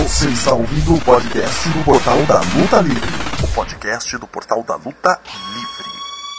Você está ouvindo o podcast do Portal da Luta Livre. O podcast do Portal da Luta Livre.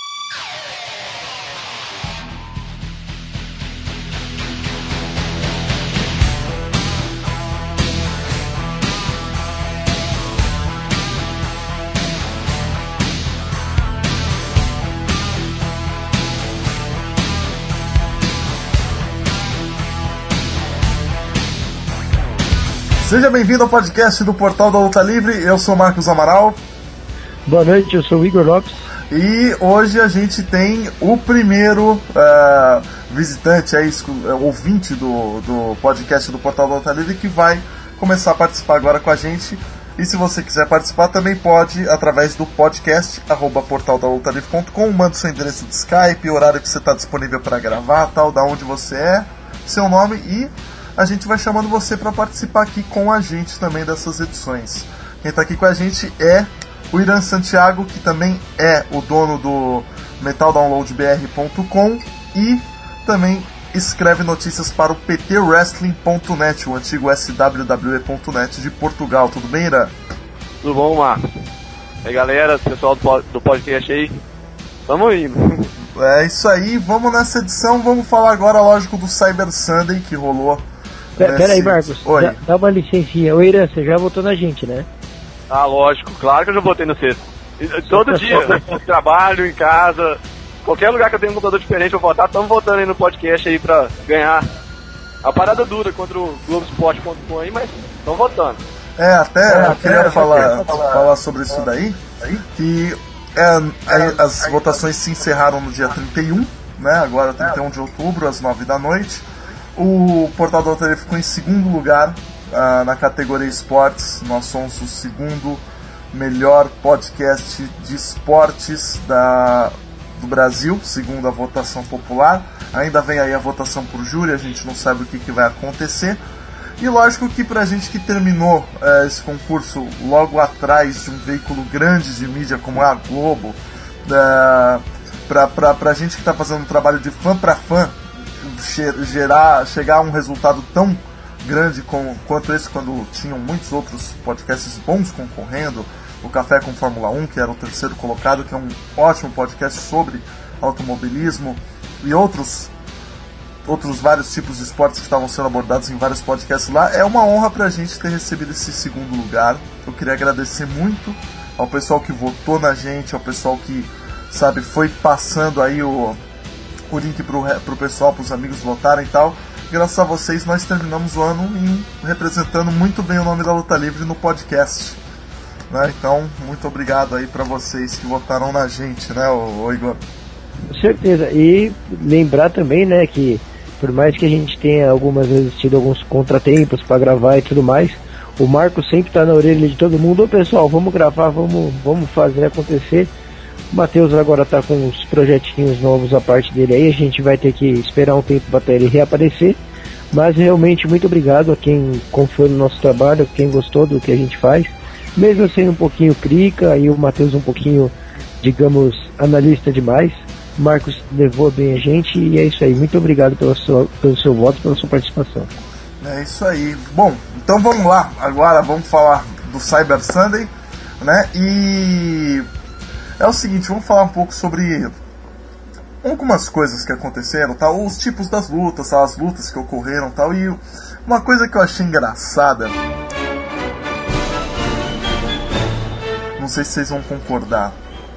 Seja bem-vindo ao podcast do Portal da Luta Livre, eu sou Marcos Amaral. Boa noite, eu sou o Igor Lopes. E hoje a gente tem o primeiro visitante, ouvinte do podcast do Portal da Luta Livre, que vai começar a participar agora com a gente. E se você quiser participar, também pode através do podcast, @portaldalutaLivre.com, manda seu endereço de Skype, horário que você está disponível para gravar, tal, da onde você é, seu nome, e a gente vai chamando você para participar aqui com a gente também dessas edições. Quem está aqui com a gente é o Irã Santiago, que também é o dono do MetalDownloadBR.com e também escreve notícias para o PTWrestling.net, o antigo SWWE.net de Portugal. Tudo bem, Irã? Tudo bom, Marcos? E aí, galera, pessoal do podcast aí, tamo indo. É isso aí, vamos nessa edição, vamos falar agora, lógico, do Cyber Sunday que rolou. Pera aí, Marcos, dá uma licencinha. Ô, Irã, você já votou na gente, né? Ah, lógico, claro que eu já votei no sexto. Todo dia, no trabalho, em casa, qualquer lugar que eu tenho um computador diferente eu votar, estamos votando aí no podcast aí pra ganhar a parada dura contra o Globoesporte.com aí, mas estamos votando. Eu queria falar sobre isso daí, que as votações se encerraram no dia 31, né, agora 31 de outubro, às 9 da noite. O Portal da Luta Livre ficou em segundo lugar na categoria esportes. Nós somos o segundo melhor podcast de esportes do Brasil, segundo a votação popular. Ainda vem aí a votação por júri, a gente não sabe o que vai acontecer. E lógico que pra gente que terminou esse concurso logo atrás de um veículo grande de mídia como é a Globo, pra gente que tá fazendo um trabalho de fã pra fã, chegar a um resultado tão grande quanto esse, quando tinham muitos outros podcasts bons concorrendo, o Café com Fórmula 1, que era o terceiro colocado, que é um ótimo podcast sobre automobilismo, e outros vários tipos de esportes que estavam sendo abordados em vários podcasts lá. É uma honra pra gente ter recebido esse segundo lugar. Eu queria agradecer muito ao pessoal que votou na gente, ao pessoal que, foi passando aí o link pro pessoal, pros amigos votarem e tal. Graças a vocês nós terminamos o ano representando muito bem o nome da Luta Livre no podcast, né? Então, muito obrigado aí pra vocês que votaram na gente, né, ô Igor? Com certeza, e lembrar também, né, que por mais que a gente tenha algumas vezes tido alguns contratempos para gravar e tudo mais, o Marcos sempre tá na orelha de todo mundo. Ô pessoal, vamos gravar, vamos fazer acontecer. O Matheus agora tá com uns projetinhos novos à parte dele aí, a gente vai ter que esperar um tempo para ele reaparecer, mas realmente muito obrigado a quem confiou no nosso trabalho, a quem gostou do que a gente faz, mesmo sendo um pouquinho crica e o Matheus um pouquinho, digamos, analista demais. O Marcos levou bem a gente e é isso aí, muito obrigado pelo seu voto, pela sua participação. É isso aí. Bom, então vamos lá, agora vamos falar do Cyber Sunday, né, e é o seguinte, vamos falar um pouco sobre algumas coisas que aconteceram, tal, os tipos das lutas, as lutas que ocorreram, tal, e uma coisa que eu achei engraçada, não sei se vocês vão concordar,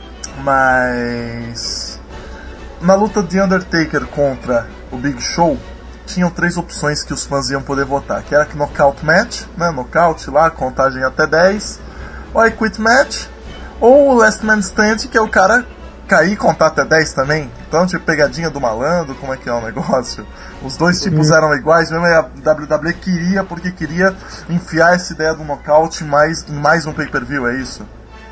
mas na luta de Undertaker contra o Big Show, tinham 3 opções que os fãs iam poder votar, que era Knockout Match, né, nocaute lá, contagem até 10, ou I Quit Match, ou o Last Man Stand, que é o cara cair e contar até 10 também. Então, tipo, pegadinha do malandro, como é que é o negócio? Os dois tipos eram iguais, mesmo a WWE queria enfiar essa ideia do nocaute em mais um pay-per-view, é isso?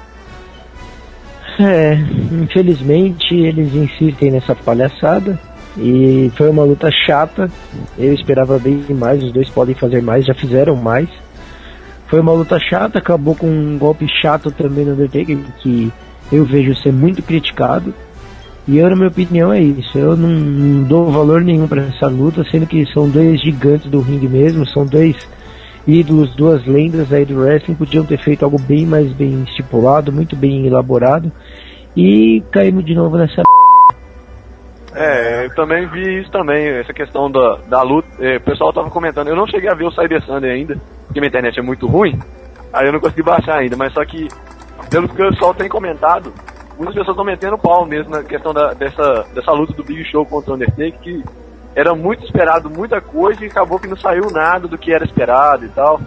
Infelizmente eles insistem nessa palhaçada e foi uma luta chata. Eu esperava bem mais, os dois podem fazer mais, já fizeram mais. Foi uma luta chata, acabou com um golpe chato também no Undertaker, que eu vejo ser muito criticado. E eu, na minha opinião, é isso. Eu não dou valor nenhum para essa luta, sendo que são dois gigantes do ringue mesmo, são dois ídolos, duas lendas aí do wrestling, podiam ter feito algo bem mais bem estipulado, muito bem elaborado, e caímos de novo nessa. Eu também vi isso também, essa questão da luta. O pessoal tava comentando, eu não cheguei a ver o Cyber Sunday ainda, porque minha internet é muito ruim, aí eu não consegui baixar ainda, mas só que, pelo que o pessoal tem comentado, muitas pessoas estão metendo pau mesmo na questão dessa luta do Big Show contra o Undertaker, que era muito esperado, muita coisa, e acabou que não saiu nada do que era esperado e tal.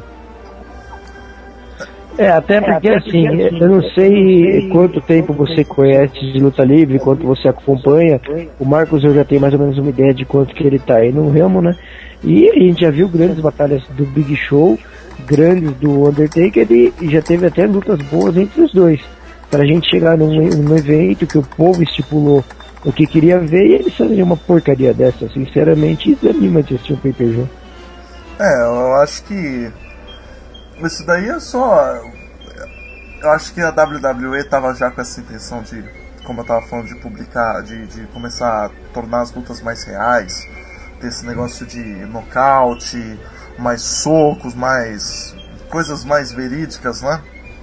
Até porque assim, eu não sei quanto tempo você conhece de luta livre, quanto você acompanha. O Marcos, eu já tenho mais ou menos uma ideia de quanto que ele tá aí no ramo, né? E a gente já viu grandes batalhas do Big Show, grandes do Undertaker, e já teve até lutas boas entre os dois. Pra gente chegar num evento que o povo estipulou o que queria ver, e eles fazem uma porcaria dessa, sinceramente, desanima de assistir um pay-per-view. Eu acho que isso daí é só... Eu acho que a WWE tava já com essa intenção de, como eu tava falando, de publicar, de começar a tornar as lutas mais reais, ter esse negócio de nocaute, mais socos, mais coisas mais verídicas, né?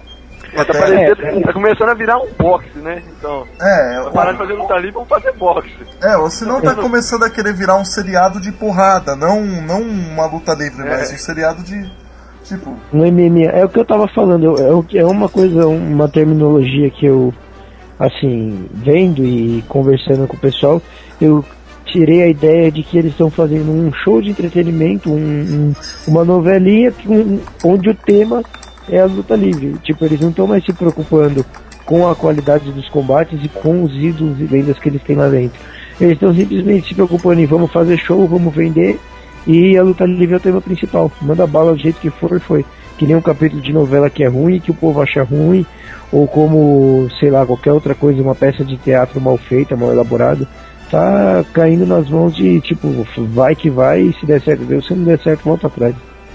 Tá começando a virar um boxe, né? Então, parar de fazer luta livre, vamos fazer boxe. Ou senão tá começando a querer virar um seriado de porrada, não uma luta livre, mas um seriado de, tipo... No MMA, é o que eu tava falando, é uma coisa, uma terminologia que eu, assim, vendo e conversando com o pessoal, eu tirei a ideia de que eles estão fazendo um show de entretenimento, uma novelinha onde o tema é a luta livre. Tipo, eles não estão mais se preocupando com a qualidade dos combates e com os ídolos e lendas que eles têm lá dentro. Eles estão simplesmente se preocupando em vamos fazer show, vamos vender, e a luta livre é o tema principal. Manda bala do jeito que for, foi. Que nem um capítulo de novela que é ruim, que o povo acha ruim, ou como, sei lá, qualquer outra coisa, uma peça de teatro mal feita, mal elaborada, tá caindo nas mãos de, tipo, vai que vai, e se der certo, Deus, se não der certo, volta atrás.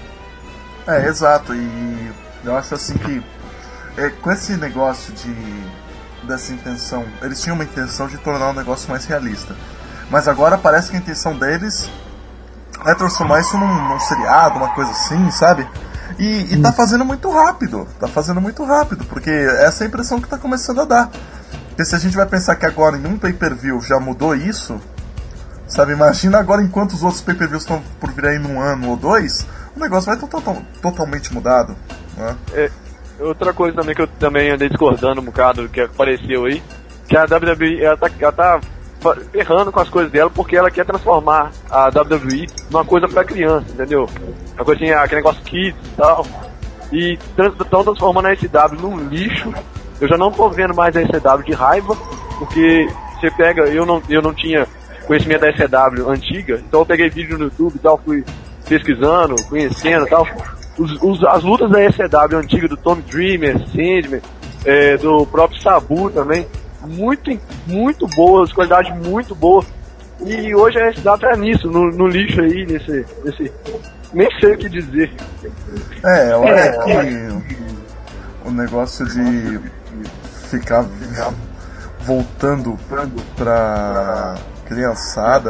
Exato, e eu acho assim que com esse negócio dessa intenção, eles tinham uma intenção de tornar o negócio mais realista, mas agora parece que a intenção deles é transformar isso num seriado, uma coisa assim, sabe? E tá fazendo muito rápido, porque essa é a impressão que tá começando a dar. Porque se a gente vai pensar que agora em um pay-per-view já mudou isso, sabe? Imagina agora em quantos outros pay-per-views estão por vir aí num ano ou dois, o negócio vai estar totalmente mudado, né? Outra coisa também que eu também andei discordando um bocado do que apareceu aí, que a WWE ela tá errando com as coisas dela, porque ela quer transformar a WWE numa coisa pra criança, entendeu? Uma coisinha, aquele negócio kids e tal, e estão transformando a SW num lixo. Eu já não tô vendo mais a SW de raiva, porque você pega, eu não tinha conhecimento da SW antiga, então eu peguei vídeo no YouTube e tal, fui pesquisando, conhecendo e tal. As lutas da SW antiga, do Tommy Dreamer, Sandman, do próprio Sabu também, muito boas, qualidade muito boa. E hoje a SW tá nisso, no lixo aí, nesse nem sei o que dizer. Eu acho que o negócio de ficar voltando pra criançada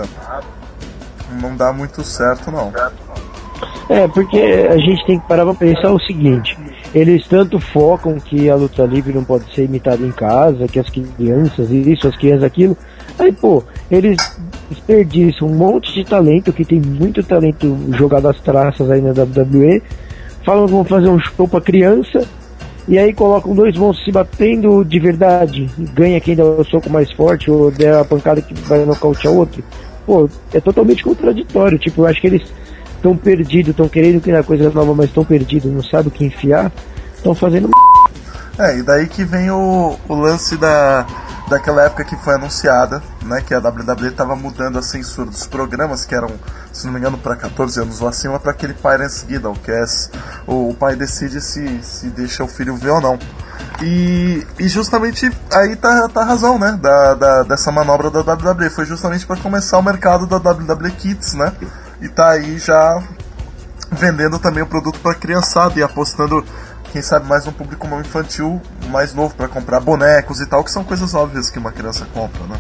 não dá muito certo, não. Porque a gente tem que parar pra pensar o seguinte: eles tanto focam que a luta livre não pode ser imitada em casa, que as crianças isso, as crianças aquilo. Aí, pô, eles desperdiçam um monte de talento, que tem muito talento jogado às traças aí na WWE, falam que vão fazer um show pra criança, e aí colocam dois monstros se batendo de verdade, ganha quem dá o soco mais forte, ou der a pancada que vai nocautear o outro. Pô, é totalmente contraditório. Tipo, eu acho que eles estão perdidos, estão querendo criar coisa nova, mas estão perdidos, não sabem o que enfiar, estão fazendo. E daí que vem o lance daquela época que foi anunciada, né, que a WWE estava mudando a censura dos programas, que eram, se não me engano, para 14 anos ou acima, para aquele Parents Guide, que é o pai decide se deixa o filho ver ou não. E justamente aí tá a razão, né, dessa manobra da WWE, foi justamente para começar o mercado da WWE Kids, né, e tá aí já vendendo também o produto para criançada e apostando, quem sabe, mais um público infantil mais novo para comprar bonecos e tal, que são coisas óbvias que uma criança compra, né?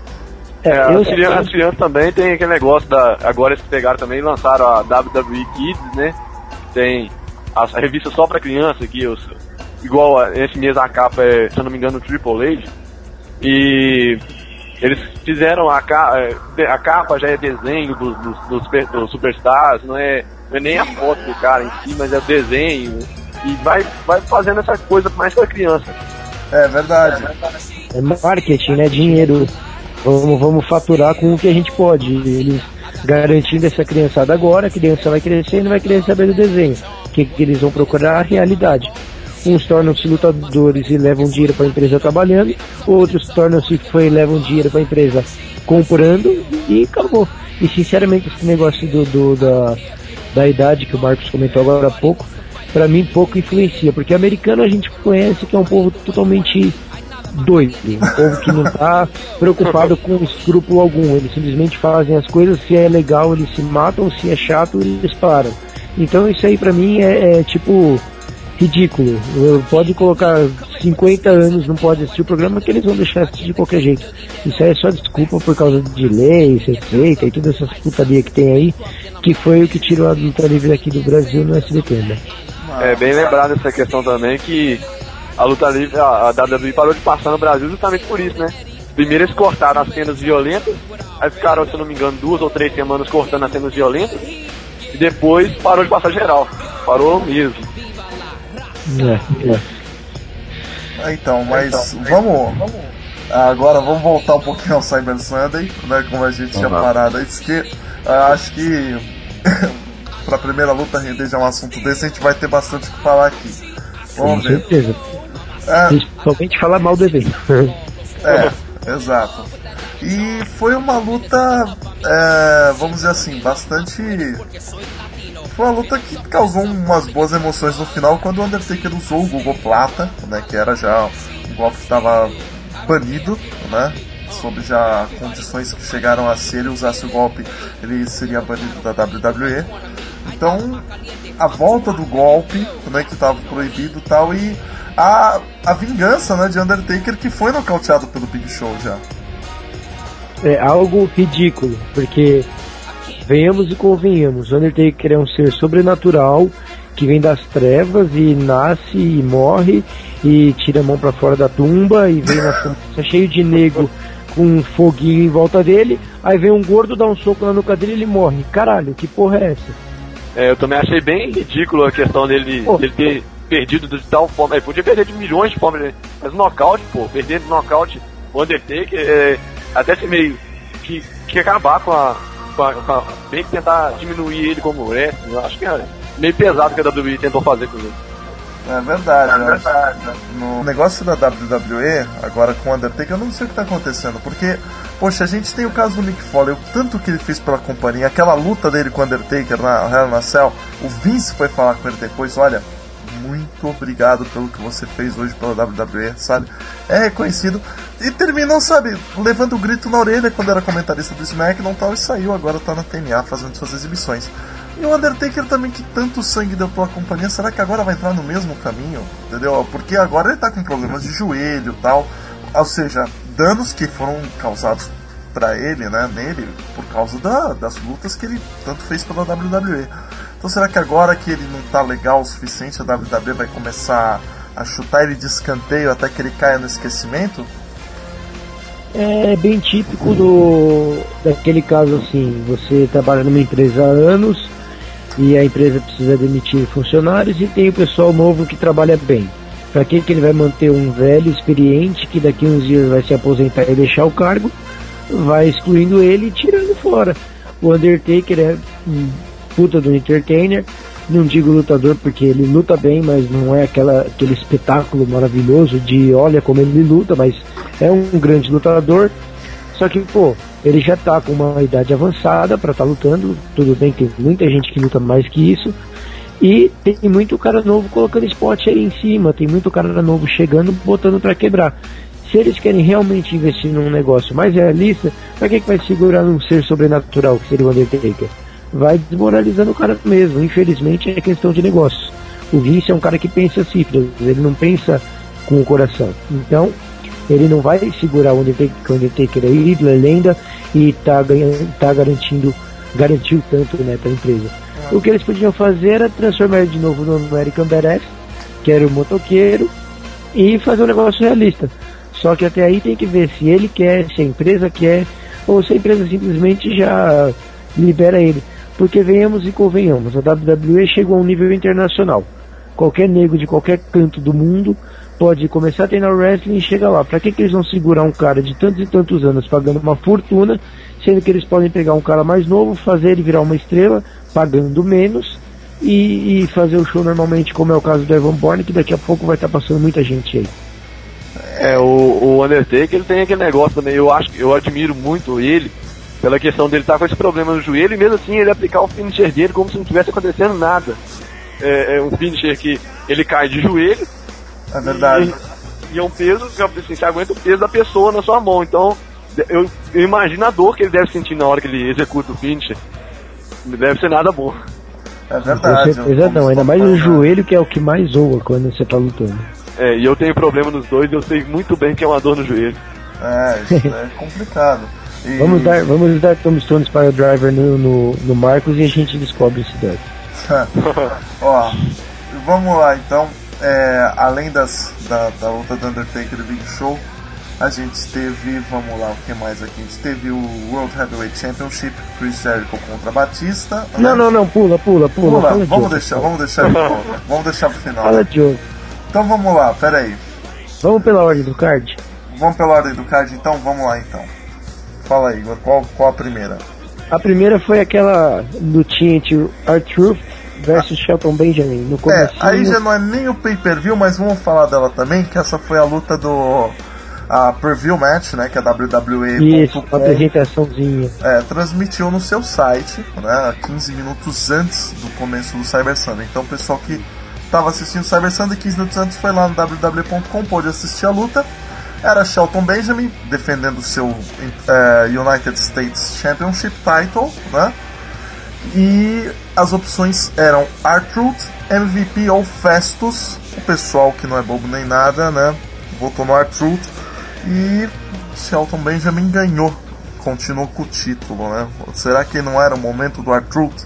As crianças também tem aquele negócio agora eles pegaram também e lançaram a WWE Kids, né? Tem a revista só pra criança, igual esse mês a capa é, se eu não me engano, Triple H, e eles fizeram a capa já é desenho dos superstars, não é nem a foto do cara em si, mas é o desenho, e vai fazendo essa coisa mais pra criança. É verdade. É marketing, né? Dinheiro. Vamos faturar com o que a gente pode. Eles garantindo essa criançada agora, a criança vai crescer e não vai querer saber do desenho. O que eles vão procurar? A realidade. Uns tornam-se lutadores e levam dinheiro para a empresa trabalhando, outros tornam-se fã e levam dinheiro para a empresa comprando, e acabou. E sinceramente esse negócio da idade que o Marcos comentou agora há pouco, para mim pouco influencia, porque americano a gente conhece que é um povo totalmente doido, um povo que não tá preocupado com escrúpulo algum. Eles simplesmente fazem as coisas, se é legal eles se matam, se é chato eles param. Então isso aí pra mim é tipo ridículo. Pode colocar 50 anos, não pode assistir o programa, que eles vão deixar assistir de qualquer jeito. Isso aí é só desculpa por causa de leis, receita e todas essas putaria que tem aí, que foi o que tirou a luta livre aqui do Brasil no SBT, né? É bem lembrado essa questão também, que a luta livre, a WWE parou de passar no Brasil justamente por isso, né? Primeiro eles cortaram as cenas violentas, aí ficaram, se eu não me engano, 2 ou 3 semanas cortando as cenas violentas, e depois parou de passar geral. Parou mesmo. Então, mas vamos agora vamos voltar um pouquinho ao Cyber Sunday, né? Como a gente tinha parado aí, que acho que pra primeira luta render já um assunto desse, a gente vai ter bastante o que falar aqui. Vamos ver. Com certeza. Principalmente falar mal do evento. Exato. E foi uma luta, vamos dizer assim, bastante... Foi uma luta que causou umas boas emoções no final, quando o Undertaker usou o Google Plata, né, que era já um golpe que estava banido, né, sob já condições que chegaram a ser, ele usasse o golpe, ele seria banido da WWE. Então, a volta do golpe, né, que estava proibido e tal, e a vingança, né, de Undertaker, que foi nocauteado pelo Big Show já. É algo ridículo, porque venhamos e convenhamos, Undertaker é um ser sobrenatural que vem das trevas e nasce e morre e tira a mão pra fora da tumba e vem na fumaça cheio de nego com um foguinho em volta dele, aí vem um gordo, dá um soco na nuca dele e ele morre. Caralho, que porra é essa? Eu também achei bem ridículo a questão dele ter perdido de tal forma. Ele podia perder de milhões de formas, mas nocaute, perder de nocaute o Undertaker, até se meio que acabar com a bem que tentar diminuir ele como wrestling. Eu acho que é meio pesado que a WWE tentou fazer com ele. É verdade, No negócio da WWE, agora com o Undertaker, eu não sei o que tá acontecendo, porque, poxa, a gente tem o caso do Mick Foley, o tanto que ele fez pela companhia, aquela luta dele com o Undertaker na Hell in a Cell, o Vince foi falar com ele depois, olha, muito obrigado pelo que você fez hoje pela WWE, sabe? É reconhecido. E terminou, sabe, levando o grito na orelha quando era comentarista do SmackDown e tal, e saiu, agora tá na TNA fazendo suas exibições. E o Undertaker também, que tanto sangue deu pela companhia, será que agora vai entrar no mesmo caminho? Entendeu? Porque agora ele tá com problemas de joelho e tal, ou seja, danos que foram causados pra ele, né, nele, por causa das lutas que ele tanto fez pela WWE. Então será que agora que ele não tá legal o suficiente, a WWE vai começar a chutar ele de escanteio até que ele caia no esquecimento? É bem típico daquele caso assim, você trabalha numa empresa há anos e a empresa precisa demitir funcionários e tem o pessoal novo que trabalha bem. Para que ele vai manter um velho experiente que daqui uns dias vai se aposentar e deixar o cargo? Vai excluindo ele e tirando fora. O Undertaker é puta do entertainer, não digo lutador porque ele luta bem, mas não é aquele espetáculo maravilhoso de olha como ele luta, mas é um grande lutador. Só que, ele já tá com uma idade avançada pra estar lutando, tudo bem, tem muita gente que luta mais que isso, e tem muito cara novo colocando spot aí em cima, tem muito cara novo chegando, botando pra quebrar. Se eles querem realmente investir num negócio mais realista, pra que vai segurar num ser sobrenatural que seria o Undertaker? Vai desmoralizando o cara mesmo. Infelizmente é questão de negócio. O Vince é um cara que pensa cifras, ele não pensa com o coração. Então ele não vai segurar o Undertaker é ídolo, é lenda e garantiu tanto, né, pra empresa. O que eles podiam fazer era transformar ele de novo no American Badass, que era o motoqueiro, e fazer um negócio realista. Só que até aí tem que ver se ele quer, se a empresa quer, ou se a empresa simplesmente já libera ele. Porque venhamos e convenhamos, a WWE chegou a um nível internacional. Qualquer nego de qualquer canto do mundo pode começar a treinar o wrestling e chegar lá. Pra que eles vão segurar um cara de tantos e tantos anos pagando uma fortuna, sendo que eles podem pegar um cara mais novo, fazer ele virar uma estrela, pagando menos, e fazer o show normalmente, como é o caso do Evan Bourne, que daqui a pouco vai estar passando muita gente aí. O Undertaker, ele tem aquele negócio também, eu admiro muito ele, pela questão dele estar com esse problema no joelho, e mesmo assim ele aplicar o finisher dele como se não tivesse acontecendo nada. É um finisher que ele cai de joelho. É verdade. E é um peso, assim, você aguenta o peso da pessoa na sua mão. Então, eu imagino a dor que ele deve sentir na hora que ele executa o finisher. Não deve ser nada bom. É verdade. Com certeza não, ainda mais o joelho, que é o que mais zoa quando você tá lutando. E eu tenho problema nos dois, eu sei muito bem que é uma dor no joelho. Isso é complicado. E... Vamos dar tombstones para o driver no Marcos e a gente descobre isso daí. Ó, vamos lá então. Além da luta do Undertaker e Big Show, a gente teve, vamos lá, o que mais aqui? A gente teve o World Heavyweight Championship, Chris Jericho contra Batista. Não, pula. Vamos deixar pro final. Fala de jogo. Então vamos lá, peraí. Vamos pela ordem do card? Vamos pela ordem do card, então vamos lá então. Fala aí, qual a primeira? A primeira foi aquela lutinha entre R-Truth versus Shelton Benjamin no começo. Aí já não é nem o pay-per-view, mas vamos falar dela também, que essa foi a luta a preview match, né, que a WWE Isso, uma apresentaçãozinha. Transmitiu no seu site, né, 15 minutos antes do começo do Cyber Sunday. Então o pessoal que estava assistindo o Cyber Sunday 15 minutos antes foi lá no www.com, pôde assistir a luta. Era Shelton Benjamin defendendo o seu United States Championship title, né? E as opções eram R-Truth, MVP ou Festus. O pessoal que não é bobo nem nada, né, votou no R-Truth e Shelton Benjamin ganhou, continuou com o título, né? Será que não era o momento do R-Truth?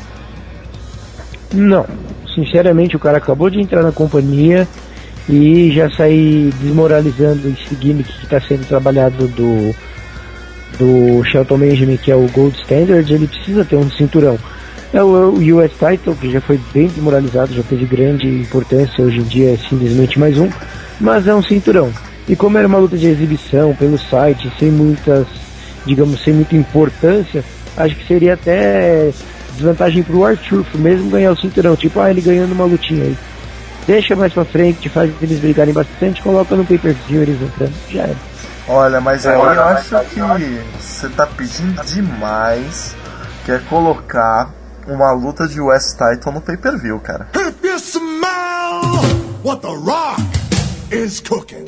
Não, sinceramente o cara acabou de entrar na companhia e já sair desmoralizando esse gimmick que está sendo trabalhado do Shelton Benjamin, que é o Gold Standard. Ele precisa ter um cinturão. É o US Title, que já foi bem desmoralizado, já teve grande importância, hoje em dia é simplesmente mais um, mas é um cinturão. E como era uma luta de exibição pelo site, sem muita importância, acho que seria até desvantagem pro R-Truth mesmo ganhar o cinturão, tipo, ele ganhando uma lutinha aí. Deixa mais pra frente, faz eles brigarem bastante, coloca no pay-per-view eles entrando, já era. Olha, mas aí eu acho que você tá pedindo demais, que é colocar uma luta de US Title no pay-per-view, cara. If you smell what the Rock is cooking.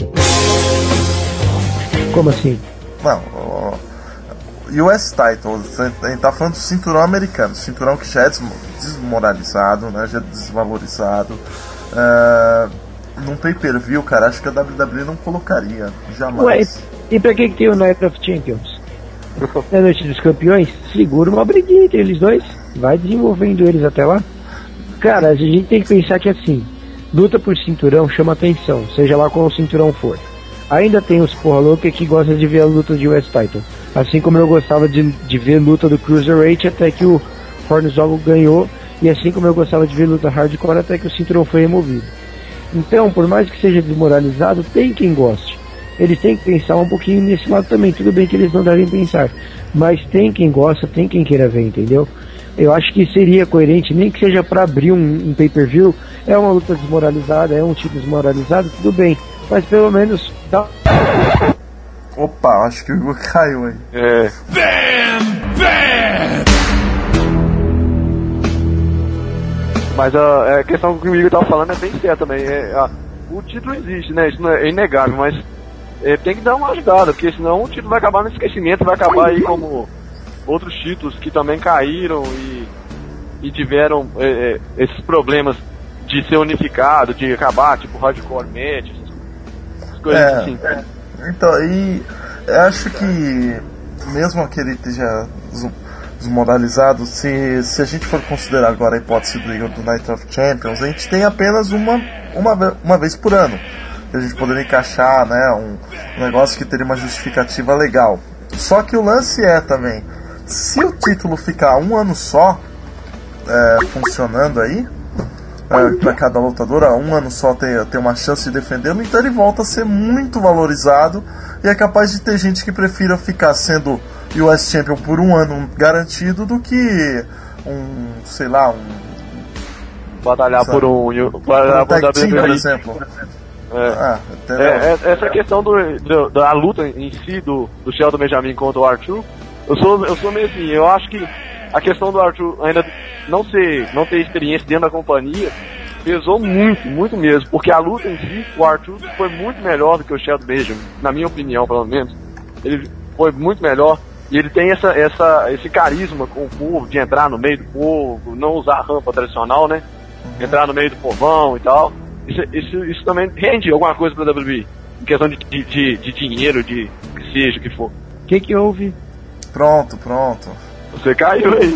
Como assim? Não, US Title, a gente tá falando do cinturão americano, cinturão que já é desmoralizado, né, já é desvalorizado. Num pay-per-view, cara, acho que a WWE não colocaria, jamais. Ué, e pra que tem o Night of Champions? Na Noite dos Campeões, segura uma briguinha entre eles dois, vai desenvolvendo eles até lá. Cara, a gente tem que pensar que assim, luta por cinturão chama atenção, seja lá qual cinturão for. Ainda tem os porra louca que gostam de ver a luta de US Title, assim como eu gostava de ver a luta do Cruiserweight até que o Hornswoggle ganhou, e assim como eu gostava de ver luta hardcore até que o cinturão foi removido. Então, por mais que seja desmoralizado, tem quem goste. Eles têm que pensar um pouquinho nesse lado também. Tudo bem que eles não devem pensar, mas tem quem gosta, tem quem queira ver, entendeu? Eu acho que seria coerente, nem que seja pra abrir um pay-per-view. É uma luta desmoralizada, é um título desmoralizado, tudo bem, mas pelo menos dá... Opa, acho que o Igor caiu aí. Mas a questão que o Igor tava falando é bem certa também. O título existe, né? Isso não é inegável, mas tem que dar uma ajudada, porque senão o título vai acabar no esquecimento, vai acabar aí como outros títulos que também caíram e tiveram esses problemas de ser unificado, de acabar, tipo hardcore match, essas coisas assim. Então, e eu acho que mesmo aquele que já desmoralizado. Se a gente for considerar agora a hipótese do Igor do Night of Champions, a gente tem apenas uma vez por ano. A gente poderia encaixar, né, um negócio que teria uma justificativa legal. Só que o lance é também, se o título ficar um ano só funcionando aí, para cada lutadora, um ano só ter uma chance de defendê-lo, então ele volta a ser muito valorizado e é capaz de ter gente que prefira ficar sendo US Champion por um ano garantido do que batalhar sabe, por tag team, por exemplo. Essa questão da luta em si do Shelton Benjamin contra o Arthur, eu sou meio assim, eu acho que a questão do Arthur ainda não ter experiência dentro da companhia pesou muito mesmo, porque a luta em si, o Arthur foi muito melhor do que o Shelton Benjamin, na minha opinião, pelo menos. Ele foi muito melhor e ele tem esse carisma com o povo, de entrar no meio do povo, não usar a rampa tradicional, né? Entrar no meio do povão e tal. Isso também rende alguma coisa pra WWE, em questão de dinheiro, de que seja, o que for. O que houve? Pronto. Você caiu aí.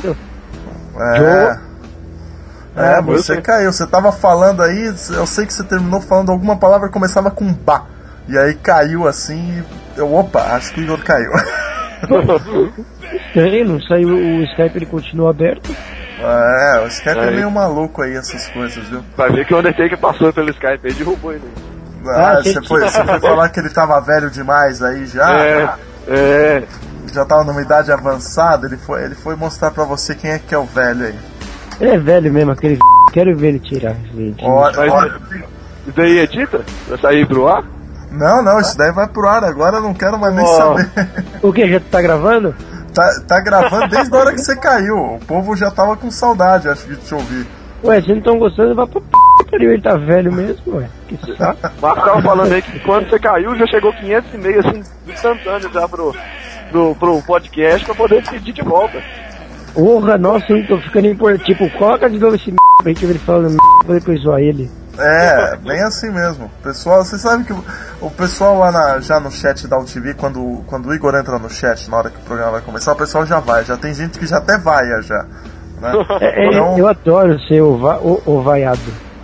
Você caiu. Você tava falando aí, eu sei que você terminou falando alguma palavra que começava com ba. E aí caiu assim, acho que o Igor caiu. Estranho, não saiu, o Skype ele continua aberto. O Skype é meio maluco aí, essas coisas, viu? Vai ver que o Undertaker passou pelo Skype aí e derrubou ele. Você foi falar que ele tava velho demais aí já? Já tava numa idade avançada, ele foi mostrar pra você quem é que é o velho aí. Ele é velho mesmo, aquele quero ver ele tirar esse vídeo. Isso daí edita? Vai sair pro ar? Não, isso daí vai pro ar agora, eu não quero mais nem saber. O que, já tá gravando? Tá gravando desde a hora que você caiu, o povo já tava com saudade, acho que de te ouvir. Ué, se não tão gostando, vai pra ele tá velho mesmo, ué. Que saco. O Marcos tava falando aí que quando você caiu já chegou 500 e-mails assim, instantâneo já pro podcast pra poder pedir de volta. Porra, nossa, hein, tô ficando importante. Tipo, coloca de novo esse pra gente ver ele falando pra depois zoar ele. Bem assim mesmo. Pessoal, você sabe que o pessoal lá já no chat da UTV, quando o Igor entra no chat na hora que o programa vai começar, o pessoal já vai. Já tem gente que já até vaia já. Né? Então... Eu adoro ser o vaiado.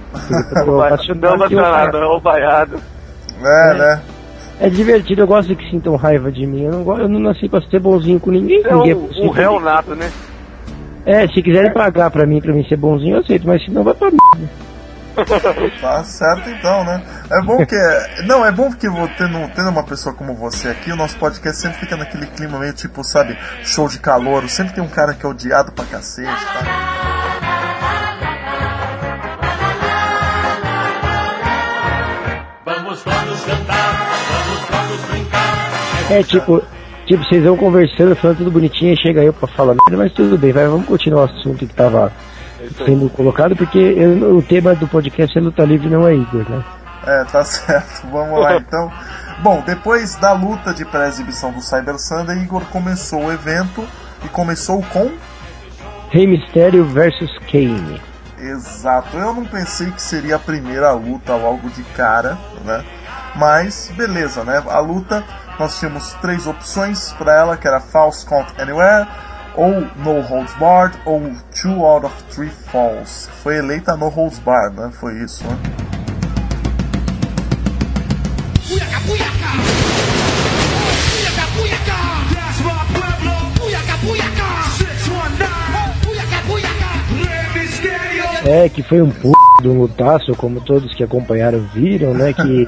Não vaiado. Né? É divertido, eu gosto que sintam raiva de mim. Eu não nasci pra ser bonzinho com ninguém. Um réu nato, né? Se quiserem pagar pra mim ser bonzinho, eu aceito, mas se não, vai pra merda. Tá certo então, né? É bom que tendo uma pessoa como você aqui, o nosso podcast sempre fica naquele clima meio tipo, sabe, show de calouro, sempre tem um cara que é odiado pra cacete, tá? Vamos todos cantar, vamos todos brincar. Tipo, vocês vão conversando, falando tudo bonitinho, e chega eu pra falar merda, mas tudo bem, vamos continuar o assunto que tava sendo colocado, porque o tema do podcast é luta livre, não é Igor, né? Tá certo, vamos lá então. Bom, depois da luta de pré-exibição do Cyber Sunday, Igor começou o evento e começou com Rey Mysterio versus Kane. Exato, eu não pensei que seria a primeira luta logo de cara, né? Mas beleza, né? A luta, nós tínhamos 3 opções para ela, que era False Count Anywhere, ou No Holds Barred, ou 2 out of 3 Falls. Foi eleita No Holds Barred, né? Foi isso, né? Que foi um do lutaço, como todos que acompanharam viram, né? Que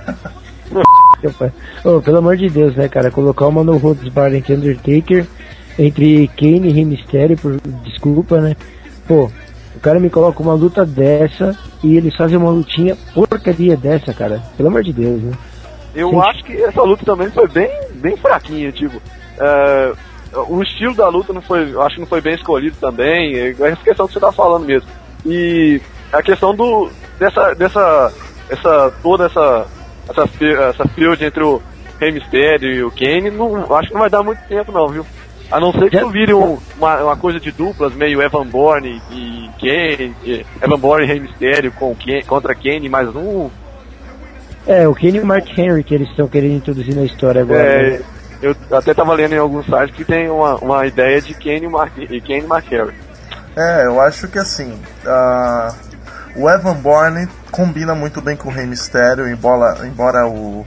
pelo amor de Deus, né, cara, colocar uma No Holds Barred entre Undertaker, entre Kane e Rey Mysterio, desculpa, né? O cara me coloca uma luta dessa e eles fazem uma lutinha porcaria dessa, cara. Pelo amor de Deus, né? Eu acho que essa luta também foi bem fraquinha, tipo. O estilo da luta acho que não foi bem escolhido também. É essa questão que você tá falando mesmo. E a questão toda essa feud entre o Rey Mysterio e o Kane, acho que não vai dar muito tempo não, viu? A não ser que tu vire uma coisa de duplas, meio Evan Bourne e Kane, Evan Bourne e Rey Mysterio contra Kane, mais um. O Kane e o Mark Henry que eles estão querendo introduzir na história agora. Né? Eu até tava lendo em alguns sites que tem uma ideia de Kane e Mark Henry. Eu acho que assim, o Evan Bourne combina muito bem com o Rey Mysterio, embora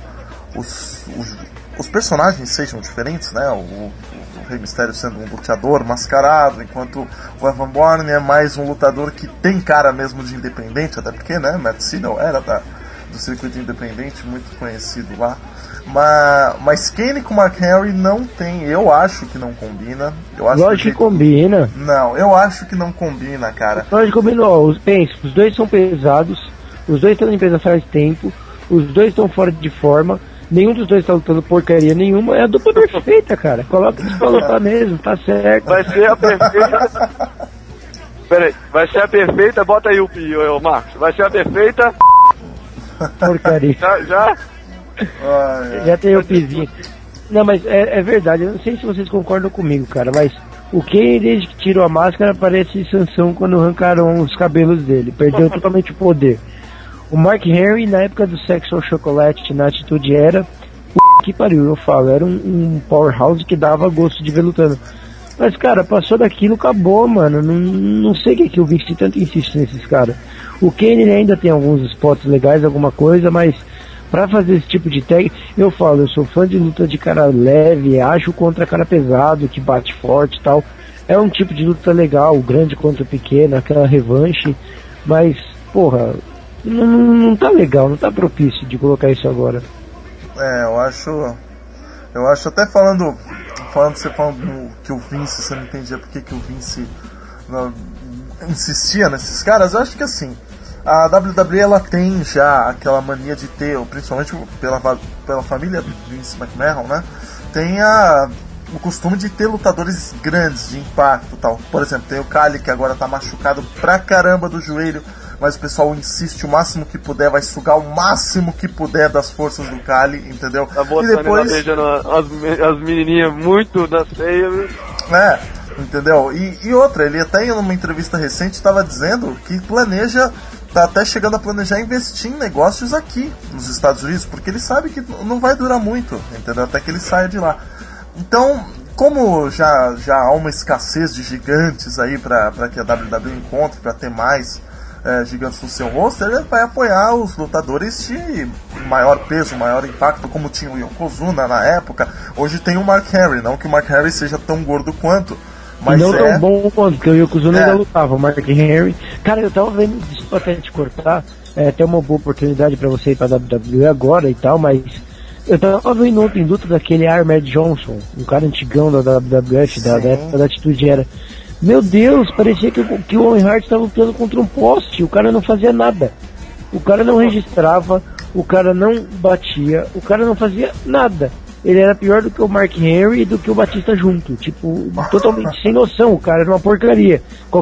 os personagens sejam diferentes, né? O Rey Mysterio sendo um lutador mascarado, enquanto o Evan Bourne é mais um lutador que tem cara mesmo de independente, até porque, né, Matt Sydal era do circuito independente, muito conhecido lá. Mas Kane com Mark Henry não tem, eu acho que não combina. Lógico que combina. Não, eu acho que não combina, cara. Lógico que combina, os dois são pesados, os dois estão em empresa faz tempo, os dois estão fora de forma, nenhum dos dois tá lutando porcaria nenhuma, é a dupla perfeita, cara. Coloca isso pra lutar mesmo, tá certo. Vai ser a perfeita. Peraí, vai ser a perfeita, bota aí o Marcos, vai ser a perfeita. Porcaria. Já tem o pizinho. Não, mas é verdade, eu não sei se vocês concordam comigo, cara, mas o Kane, desde que tirou a máscara, parece Sansão quando arrancaram os cabelos dele, perdeu totalmente o poder. O Mark Henry, na época do Sexual Chocolate, na atitude era que pariu, eu falo, era um powerhouse que dava gosto de ver lutando. Mas, cara, passou daquilo, acabou, mano. Não sei o que o Vince tanto insiste nesses caras. O Kane, ele ainda tem alguns spots legais, alguma coisa, mas pra fazer esse tipo de tag, eu falo, eu sou fã de luta de cara leve, acho contra cara pesado, que bate forte e tal. É um tipo de luta legal, o grande contra o pequeno, aquela revanche, mas, porra, não tá legal, não tá propício de colocar isso agora. Eu acho até falando que o Vince, você não entendia porque que o Vince insistia nesses caras, eu acho que assim, a WWE ela tem já aquela mania de ter, principalmente pela família Vince McMahon, né? Tem o costume de ter lutadores grandes, de impacto e tal. Por exemplo, tem o Khali, que agora tá machucado pra caramba do joelho, mas o pessoal insiste o máximo que puder, vai sugar o máximo que puder das forças do Khali, entendeu? Tá botando e depois beijando as menininhas muito das feias. Entendeu? E outra, ele até em uma entrevista recente estava dizendo que tá até chegando a planejar investir em negócios aqui nos Estados Unidos, porque ele sabe que não vai durar muito, entendeu? Até que ele saia de lá. Então, como já há uma escassez de gigantes aí para que a WWE encontre, para ter mais gigantes no seu roster, ele vai apoiar os lutadores de maior peso, maior impacto, como tinha o Yokozuna na época. Hoje tem o Mark Henry, não que o Mark Henry seja tão gordo quanto, mas não tão bom quanto, porque o Yokozuna ainda lutava. O Mark Henry, cara, eu tava vendo, desculpa até te cortar, até uma boa oportunidade pra você ir pra WWE agora e tal, mas eu tava vendo ontem luta daquele Ahmed Johnson, um cara antigão da WWF, da época da Atitude Era. Meu Deus, parecia que o Owen Hart estava lutando contra um poste, o cara não fazia nada. O cara não registrava, o cara não batia, o cara não fazia nada. Ele era pior do que o Mark Henry e do que o Batista junto. Tipo, totalmente sem noção, o cara era uma porcaria.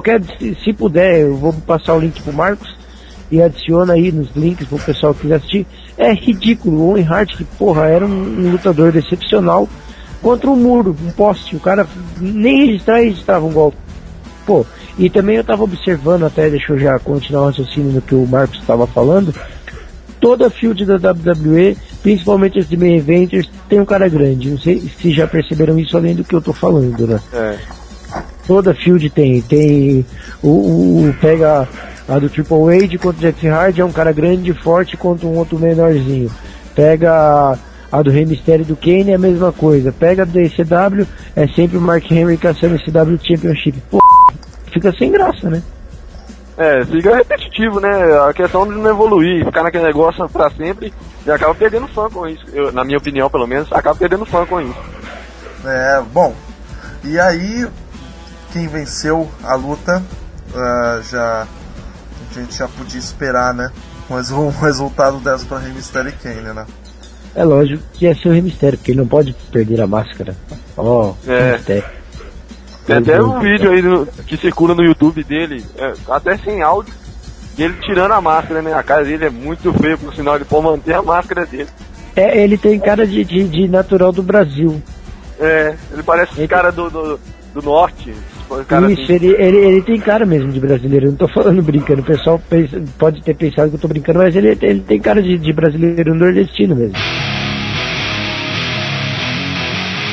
Se puder, eu vou passar o link pro Marcos e adiciona aí nos links pro pessoal que quiser assistir. É ridículo, o Owen Hart, que porra, era um lutador excepcional, contra um muro, um poste. O cara nem registrava um golpe. Pô, e também eu tava observando, até deixa eu já continuar o raciocínio no que o Marcos estava falando, toda a field da WWE, principalmente as de main eventers, tem um cara grande. Não sei se já perceberam isso além do que eu tô falando, né? Toda a field tem pega a do Triple H contra o Jeff Hardy, é um cara grande, forte contra um outro menorzinho. Pega a do Rey Mysterio e do Kane, é a mesma coisa. Pega a do ECW, é sempre o Mark Henry caçando esse ECW Championship. Pô, fica sem graça, né? Fica repetitivo, né? A questão de não evoluir, ficar naquele negócio pra sempre, e acaba perdendo fã com isso. Na minha opinião, pelo menos, acaba perdendo fã com isso. Bom, e aí, quem venceu a luta, a gente já podia esperar, né? Um resultado dessa pra Rey Mysterio e Kane, né? É lógico que ia ser o Rey Mysterio, porque ele não pode perder a máscara. Rey Mysterio. Tem até um vídeo aí que circula no YouTube dele, até sem áudio, dele tirando a máscara, né? A cara dele é muito feia, por sinal, ele pode manter a máscara dele. Ele tem cara de natural do Brasil. Ele parece esse cara do norte. Cara isso, assim. ele tem cara mesmo de brasileiro, eu não tô falando brincando, o pessoal pode ter pensado que eu tô brincando, mas ele tem cara de brasileiro nordestino mesmo.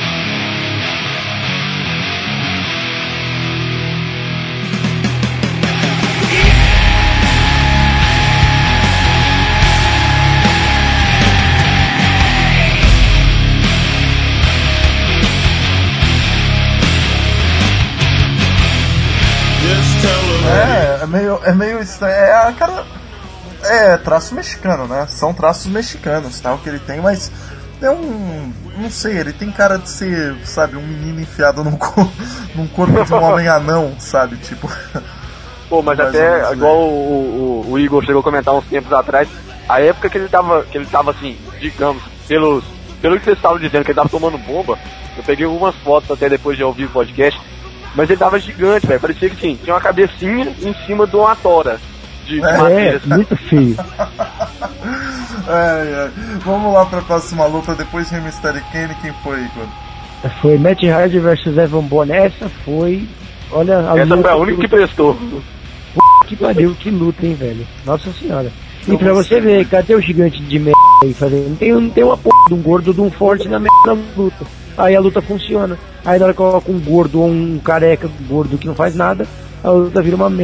É meio estranho. Cara, traço mexicano, né? São traços mexicanos, tal, que ele tem, mas é não sei, ele tem cara de ser, sabe, um menino enfiado num corpo de um homem anão, sabe? Tipo. Pô, mas até, igual o Igor chegou a comentar uns tempos atrás, a época que ele tava assim, digamos, pelo que vocês estavam dizendo, que ele tava tomando bomba, eu peguei algumas fotos até depois de ouvir o podcast, mas ele tava gigante, velho, parecia que assim, tinha uma cabecinha em cima de uma tora de madeira. Muito feio. Vamos lá pra próxima luta, depois de Rey Mysterio e Kane, quem foi, Igor? Foi Matt Hardy versus Evan Bourne. Essa foi a única que prestou. Que pariu, que luta, hein, velho. Nossa senhora. E pra você ver, cadê o gigante de merda aí fazendo? Não tem uma porra de um gordo de um forte na merda da luta. Aí a luta funciona. Aí na hora que coloca um gordo ou um careca gordo que não faz nada, a luta vira uma merda.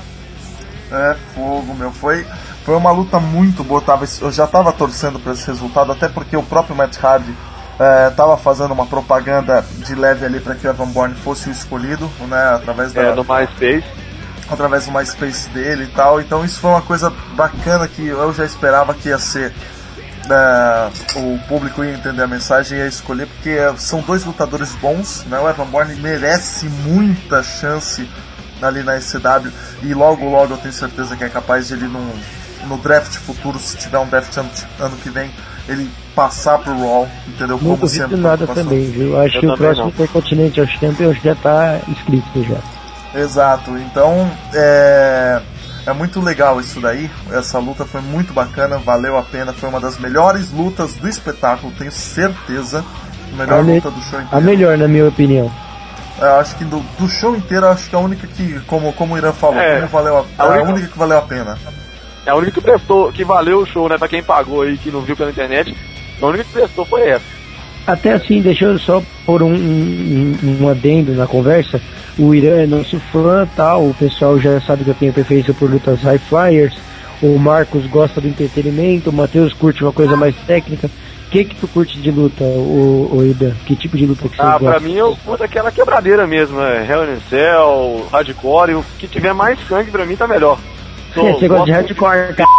Fogo, meu. Foi uma luta muito boa. Eu já tava torcendo pra esse resultado, até porque o próprio Matt Hardy tava fazendo uma propaganda de leve ali para que o Evan Bourne fosse o escolhido, né, através do MySpace. Através do MySpace dele e tal. Então isso foi uma coisa bacana que eu já esperava que ia ser. O público ia entender a mensagem e ia escolher, porque são dois lutadores bons, né? O Evan Bourne merece muita chance ali na ECW e logo eu tenho certeza que é capaz de ele no draft futuro, se tiver um draft ano que vem, ele passar pro Raw, entendeu? Não como sempre nada também, viu? Acho que o próximo Intercontinental Champion já tá inscrito já. Exato, então é muito legal isso daí. Essa luta foi muito bacana, valeu a pena, foi uma das melhores lutas do espetáculo, tenho certeza. Melhor luta do show inteiro. A melhor, na minha opinião. Eu acho que do show inteiro, acho que a única que, como o Irã falou, a única que valeu a pena. É a única que prestou, que valeu o show, né? Pra quem pagou aí, que não viu pela internet, a única que prestou foi essa. Até assim, deixa eu só pôr um adendo na conversa. O Irã é nosso fã, tal, o pessoal já sabe que eu tenho preferência por lutas high flyers. O Marcos gosta do entretenimento, o Matheus curte uma coisa mais técnica. O que tu curte de luta, o Irã? Que tipo de luta que você gosta? Pra mim eu curto aquela quebradeira mesmo, Hell in a Cell, hardcore, o que tiver mais sangue pra mim tá melhor. Você gosta de hardcore, c****.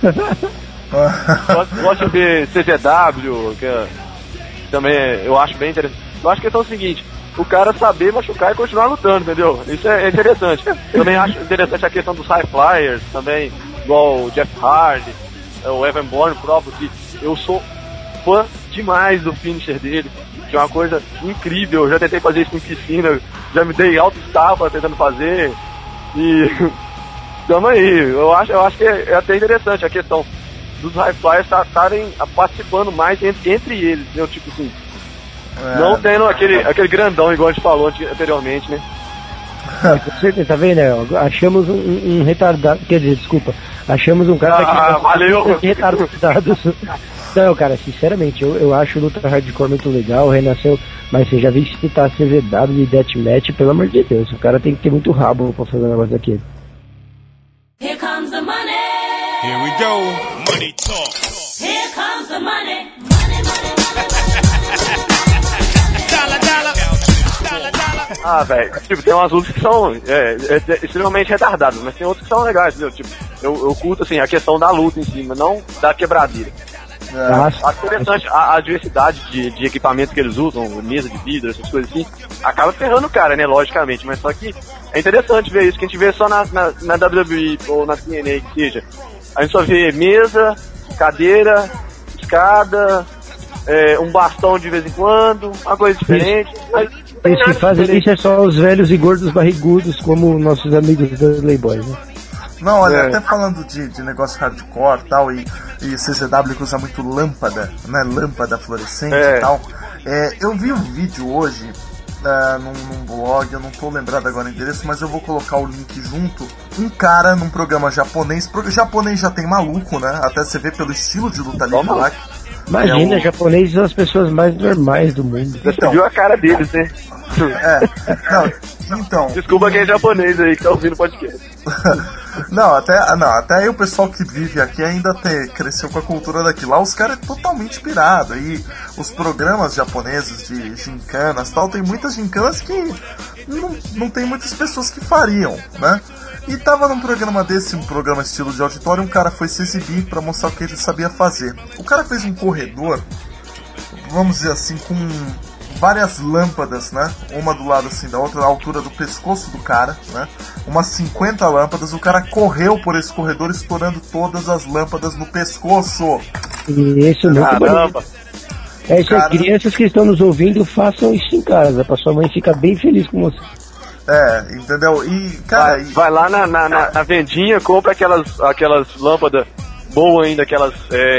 Gosto de ver CZW, que também eu acho bem interessante. Eu acho que é o seguinte, o cara saber machucar e continuar lutando, entendeu? Isso é interessante. Também acho interessante a questão dos high flyers, também, igual o Jeff Hardy, o Evan Bourne próprio, que eu sou fã demais do finisher dele, que é uma coisa incrível. Eu já tentei fazer isso em piscina, já me dei altos tapas tentando fazer, e tamo aí. Eu acho que é até interessante a questão dos high flyers estarem participando mais entre eles, né? Tipo assim, não tendo aquele grandão igual a gente falou anteriormente, né? Com certeza, tá vendo? Achamos um retardado, quer dizer, desculpa, achamos um cara valeu! Retardados. Não, cara, sinceramente, eu acho o luta hardcore muito legal, renasceu, mas você já viu citar CZW e Deathmatch, pelo amor de Deus, o cara tem que ter muito rabo pra fazer um negócio daquele. Here comes the money. Here we go. Money talk. Here comes the money. Money, money, money. Velho, tipo, tem umas lutas que são extremamente retardadas, mas tem outras que são legais, entendeu? Tipo, eu curto, assim, a questão da luta em si, mas não da quebradeira. Acho interessante a diversidade de equipamentos que eles usam, mesa de vidro, essas coisas assim, acaba ferrando o cara, né, logicamente, mas só que é interessante ver isso, que a gente vê só na WWE ou na TNA, que seja, a gente só vê mesa, cadeira, escada, um bastão de vez em quando, uma coisa diferente, mas os que fazem isso é só os velhos e gordos barrigudos, como nossos amigos dos Playboys, né? Não, olha, até falando de negócio hardcore tal, e CZW que usa muito lâmpada, né? Lâmpada fluorescente e tal. Eu vi um vídeo hoje num blog, eu não tô lembrado agora o endereço, mas eu vou colocar o link junto. Um cara num programa japonês, japonês já tem maluco, né? Até você vê pelo estilo de luta livre lá. Imagina, japoneses são as pessoas mais normais do mundo. Você viu a cara deles, né? Então. Desculpa quem é japonês aí que tá ouvindo o podcast. Não, até aí o pessoal que vive aqui ainda cresceu com a cultura daqui. Lá os caras é totalmente pirado. E os programas japoneses de gincanas e tal, tem muitas gincanas que não tem muitas pessoas que fariam, né? E tava num programa desse, um programa estilo de auditório, um cara foi se exibir pra mostrar o que ele sabia fazer. O cara fez um corredor, vamos dizer assim, com várias lâmpadas, né? Uma do lado assim da outra, à altura do pescoço do cara, né? Umas 50 lâmpadas. O cara correu por esse corredor estourando todas as lâmpadas no pescoço. Isso é muito bonito. É isso aí, Cara... crianças que estão nos ouvindo, façam isso em casa, pra sua mãe ficar bem feliz com você. Entendeu? E, cara... Vai lá na vendinha, compra aquelas lâmpadas boas ainda, aquelas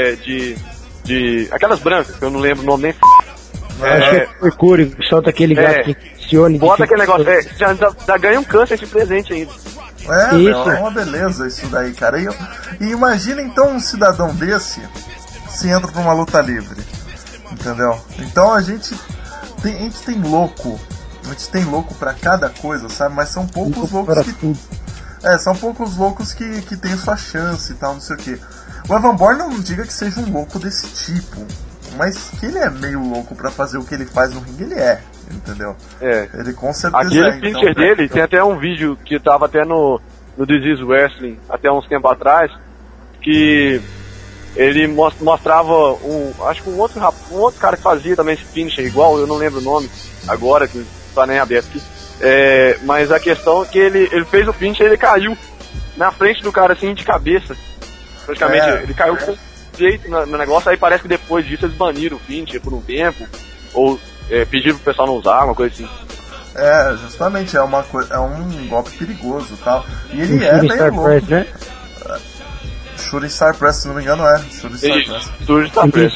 aquelas brancas, que eu não lembro o nome nem. Acho que é Mercúrio, solta aquele gás que funciona. Bota aquele negócio, já ganha um câncer de presente ainda. Isso. É uma beleza isso daí, cara. E imagina então um cidadão desse se entra pra uma luta livre, entendeu? Então a gente tem louco pra cada coisa, sabe? Mas são poucos loucos que... são poucos loucos que tem sua chance e tal, não sei o que. O Evan Bourne não diga que seja um louco desse tipo, mas que ele é meio louco pra fazer o que ele faz no ringue, ele é, entendeu? Ele com certeza aquele pincher dele, tem até um vídeo que tava até no This Is Wrestling, até uns tempos atrás, que ele mostrava acho que um outro cara que fazia também esse finisher igual, eu não lembro o nome agora, que tá nem aberto aqui. Mas a questão é que ele fez o finisher e ele caiu na frente do cara assim de cabeça. Praticamente ele caiu com jeito no negócio, aí parece que depois disso eles baniram o finisher por um tempo, ou pediram pro pessoal não usar, uma coisa assim. Justamente, é um golpe perigoso e tal. E ele meio louco. Press, né? Shooting Star Press, se não me engano, Shooting Star Press.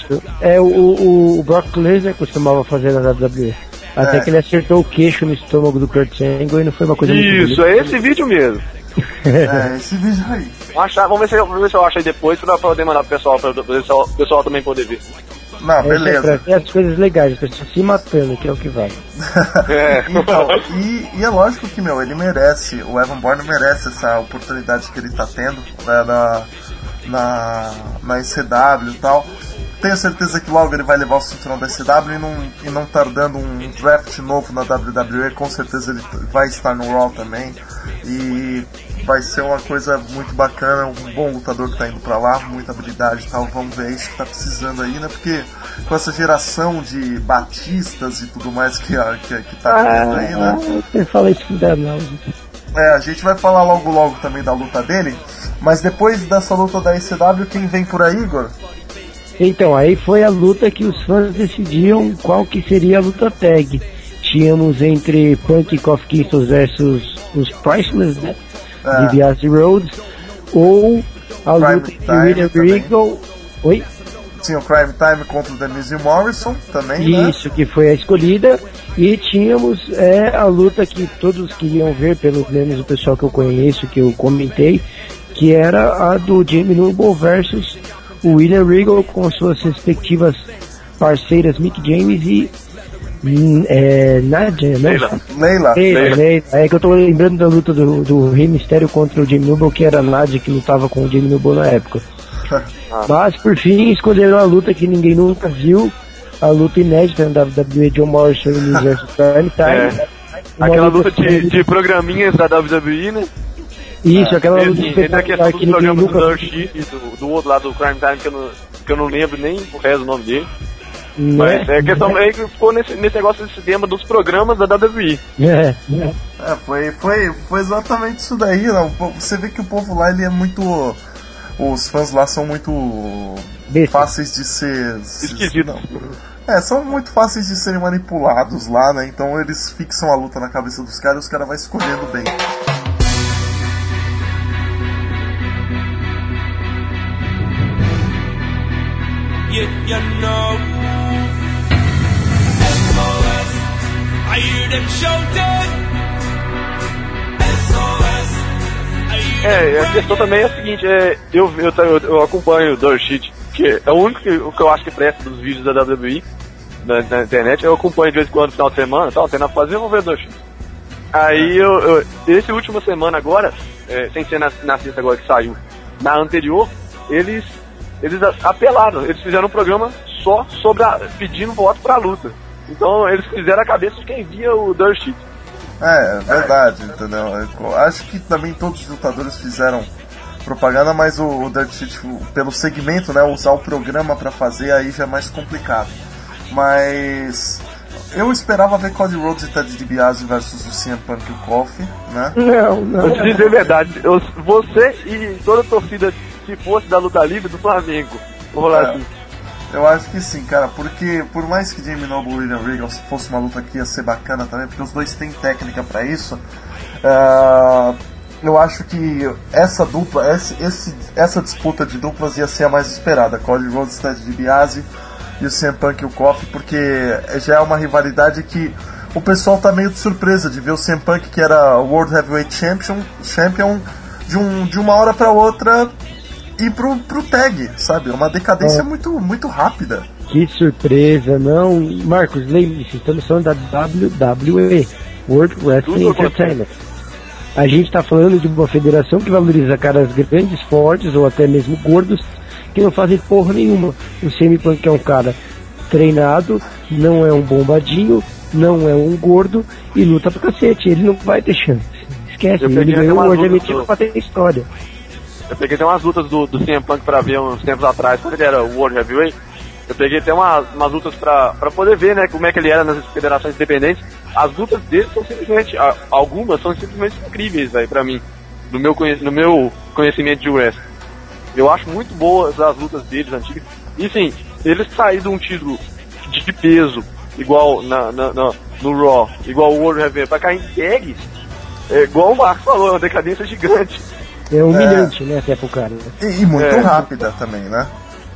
O Brock Lesnar costumava fazer na WWE. Até que ele acertou o queixo no estômago do Kurt Angle e não foi uma coisa muito bonita. Isso, é esse vídeo mesmo. Esse vídeo aí. Vamos ver se eu acho aí depois pra poder mandar pro pessoal, pra o pessoal também poder ver. Não, beleza. Pra ver as coisas legais, as pessoas se matando, que é o que vale. Então, e é lógico que, ele merece, o Evan Bourne merece essa oportunidade que ele tá tendo, né, na ECW e tal. Tenho certeza que logo ele vai levar o cinturão da ECW e não tardando um draft novo na WWE, com certeza ele vai estar no Raw também. E vai ser uma coisa muito bacana, um bom lutador que tá indo pra lá, muita habilidade e tal. Vamos ver, é isso que tá precisando aí, né? Porque com essa geração de batistas e tudo mais que tá tendo aí, né? Você fala isso que dá não. A gente vai falar logo também da luta dele, mas depois dessa luta da ECW, quem vem por aí, Igor? Então, aí foi a luta que os fãs decidiam qual que seria a luta tag. Tínhamos entre Punk e Kofi Kingston versus os Priceless, né? DiBiase Rhodes, ou a luta de William Regal. Oi? Tinha o Crime Time contra o Denise Morrison também, né? Isso, que foi a escolhida. E tínhamos a luta que todos queriam ver, pelo menos o pessoal que eu conheço, que eu comentei, que era a do Jamie Noble versus o William Regal, com suas respectivas parceiras Mick James e Nadia, né? Leila. É que eu tô lembrando da luta do Rey Mysterio contra o Jamie Noble, que era a Nadia que lutava com o Jamie Noble na época. Mas por fim escolheram a luta que ninguém nunca viu, a luta inédita da WWE, John Morrison e versus Prime Time. Aquela luta de programinhas da WWE, né? Isso, aquela luta entre a questão dos programas do Darcy e do outro lado do Crime Time, que eu não lembro nem o resto do nome dele. Mas a questão é que ficou nesse negócio desse tema dos programas da WWE. Foi exatamente isso daí. Não? Você vê que o povo lá, ele é muito... Os fãs lá são muito fáceis de ser... Esquisitos. São muito fáceis de serem manipulados lá, né? Então eles fixam a luta na cabeça dos caras e os caras vão escolhendo bem. You know, SOS, I hear them shouting. SOS, I hear them a questão também é a seguinte, eu acompanho o Dirt, que é o único que eu acho que presta dos vídeos da WWE na internet. Eu acompanho de vez em quando no final de semana, tal, tem nada pra fazer, eu vou ver o Dirt. Aí esse última semana agora, sem ser na sexta agora que saiu, na anterior, eles apelaram, eles fizeram um programa só sobre pedindo voto pra luta. Então eles fizeram a cabeça de quem via o Dirt Sheet. É verdade, entendeu? Eu acho que também todos os lutadores fizeram propaganda, mas o Dirt Sheet, pelo segmento, né, usar o programa pra fazer, aí já é mais complicado. Mas eu esperava ver Cody Rhodes e Ted DiBiase versus o CM Punk e o Kofi, né? Não. Vou te dizer a verdade, você e toda a torcida, se fosse da luta livre do Flamengo, vou falar assim. Eu acho que sim, cara, porque por mais que Jamie Noble e William Regal fosse uma luta que ia ser bacana também, porque os dois têm técnica pra isso, eu acho que essa dupla, essa disputa de duplas ia ser a mais esperada, Cody Rhodes, Ted DiBiase e o CM Punk e o Kofi, porque já é uma rivalidade que o pessoal tá meio de surpresa de ver o CM Punk, que era World Heavyweight Champion de uma hora pra outra ir pro tag, sabe? Uma decadência muito rápida. Que surpresa, não. Marcos, lembre-se, estamos falando da WWE, World Wrestling Entertainment. A gente está falando de uma federação que valoriza caras grandes, fortes ou até mesmo gordos, que não fazem porra nenhuma. O CM Punk é um cara treinado, não é um bombadinho, não é um gordo e luta pra cacete. Ele não vai ter chance. Esquece, ele ganhou o World Heavyweight pra ter história. Eu peguei até umas lutas do CM Punk pra ver uns tempos atrás, quando ele era o World Heavyweight. Eu peguei até umas lutas pra poder ver, né, como é que ele era nas federações independentes. As lutas dele são simplesmente, algumas são simplesmente incríveis aí pra mim, no meu conhecimento de wrestling. Eu acho muito boas as lutas deles antigas. E sim, eles saírem de um título de peso, igual no Raw, igual o World Heavyweight, pra cair em tags, igual o Marcos falou, é uma decadência gigante. É humilhante, né, até pro cara. Né? E muito rápida também, né?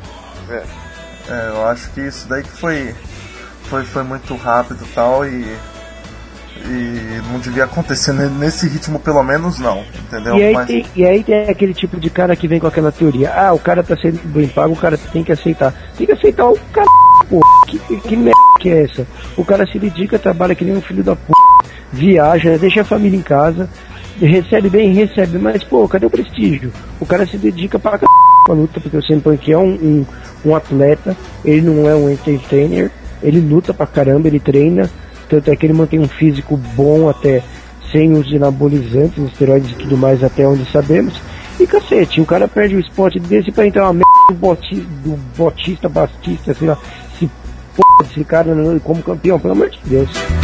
Eu acho que isso daí que foi muito rápido tal, e não devia acontecer nesse ritmo, pelo menos não, entendeu? E aí tem aquele tipo de cara que vem com aquela teoria, o cara tá sendo bem pago, o cara tem que aceitar. Tem que aceitar o cara, pô, que merda que é essa? O cara se dedica, trabalha que nem um filho da p***, viaja, deixa a família em casa, recebe bem, mas pô, cadê o prestígio? O cara se dedica pra a luta, porque o CM Punk é um atleta, ele não é um entertainer, ele luta pra caramba, ele treina, tanto é que ele mantém um físico bom até sem os anabolizantes, esteroides e tudo mais, até onde sabemos. E cacete, o cara perde o spot desse pra entrar uma merda do Batista, sei lá, se p*** desse cara como campeão, pelo amor de Deus.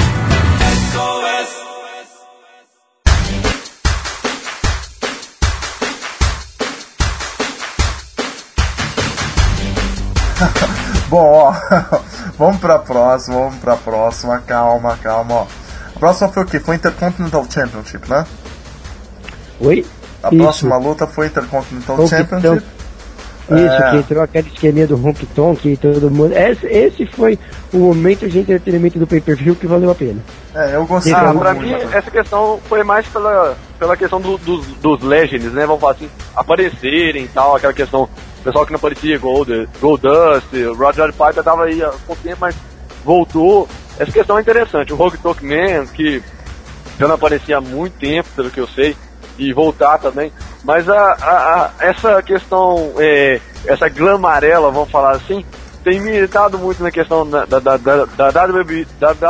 Bom, ó, vamos pra próxima, calma, ó. A próxima foi o quê? Foi Intercontinental Championship, né? Oi? A próxima luta foi Intercontinental Championship. Isso, que entrou aquele esqueminha do Honky Tonk e todo mundo. Esse foi o momento de entretenimento do pay-per-view que valeu a pena. Eu gostei. Pra mim, essa questão foi mais pela questão dos Legends, né? Vamos falar assim, aparecerem e tal, aquela questão. O pessoal que não aparecia, Goldust, Roger Piper tava aí há pouco tempo, mas voltou. Essa questão é interessante. O Honky Tonk Man, que já não aparecia há muito tempo, pelo que eu sei, e voltar também. Mas essa questão, essa glam amarela, vamos falar assim, tem me irritado muito na questão da WWE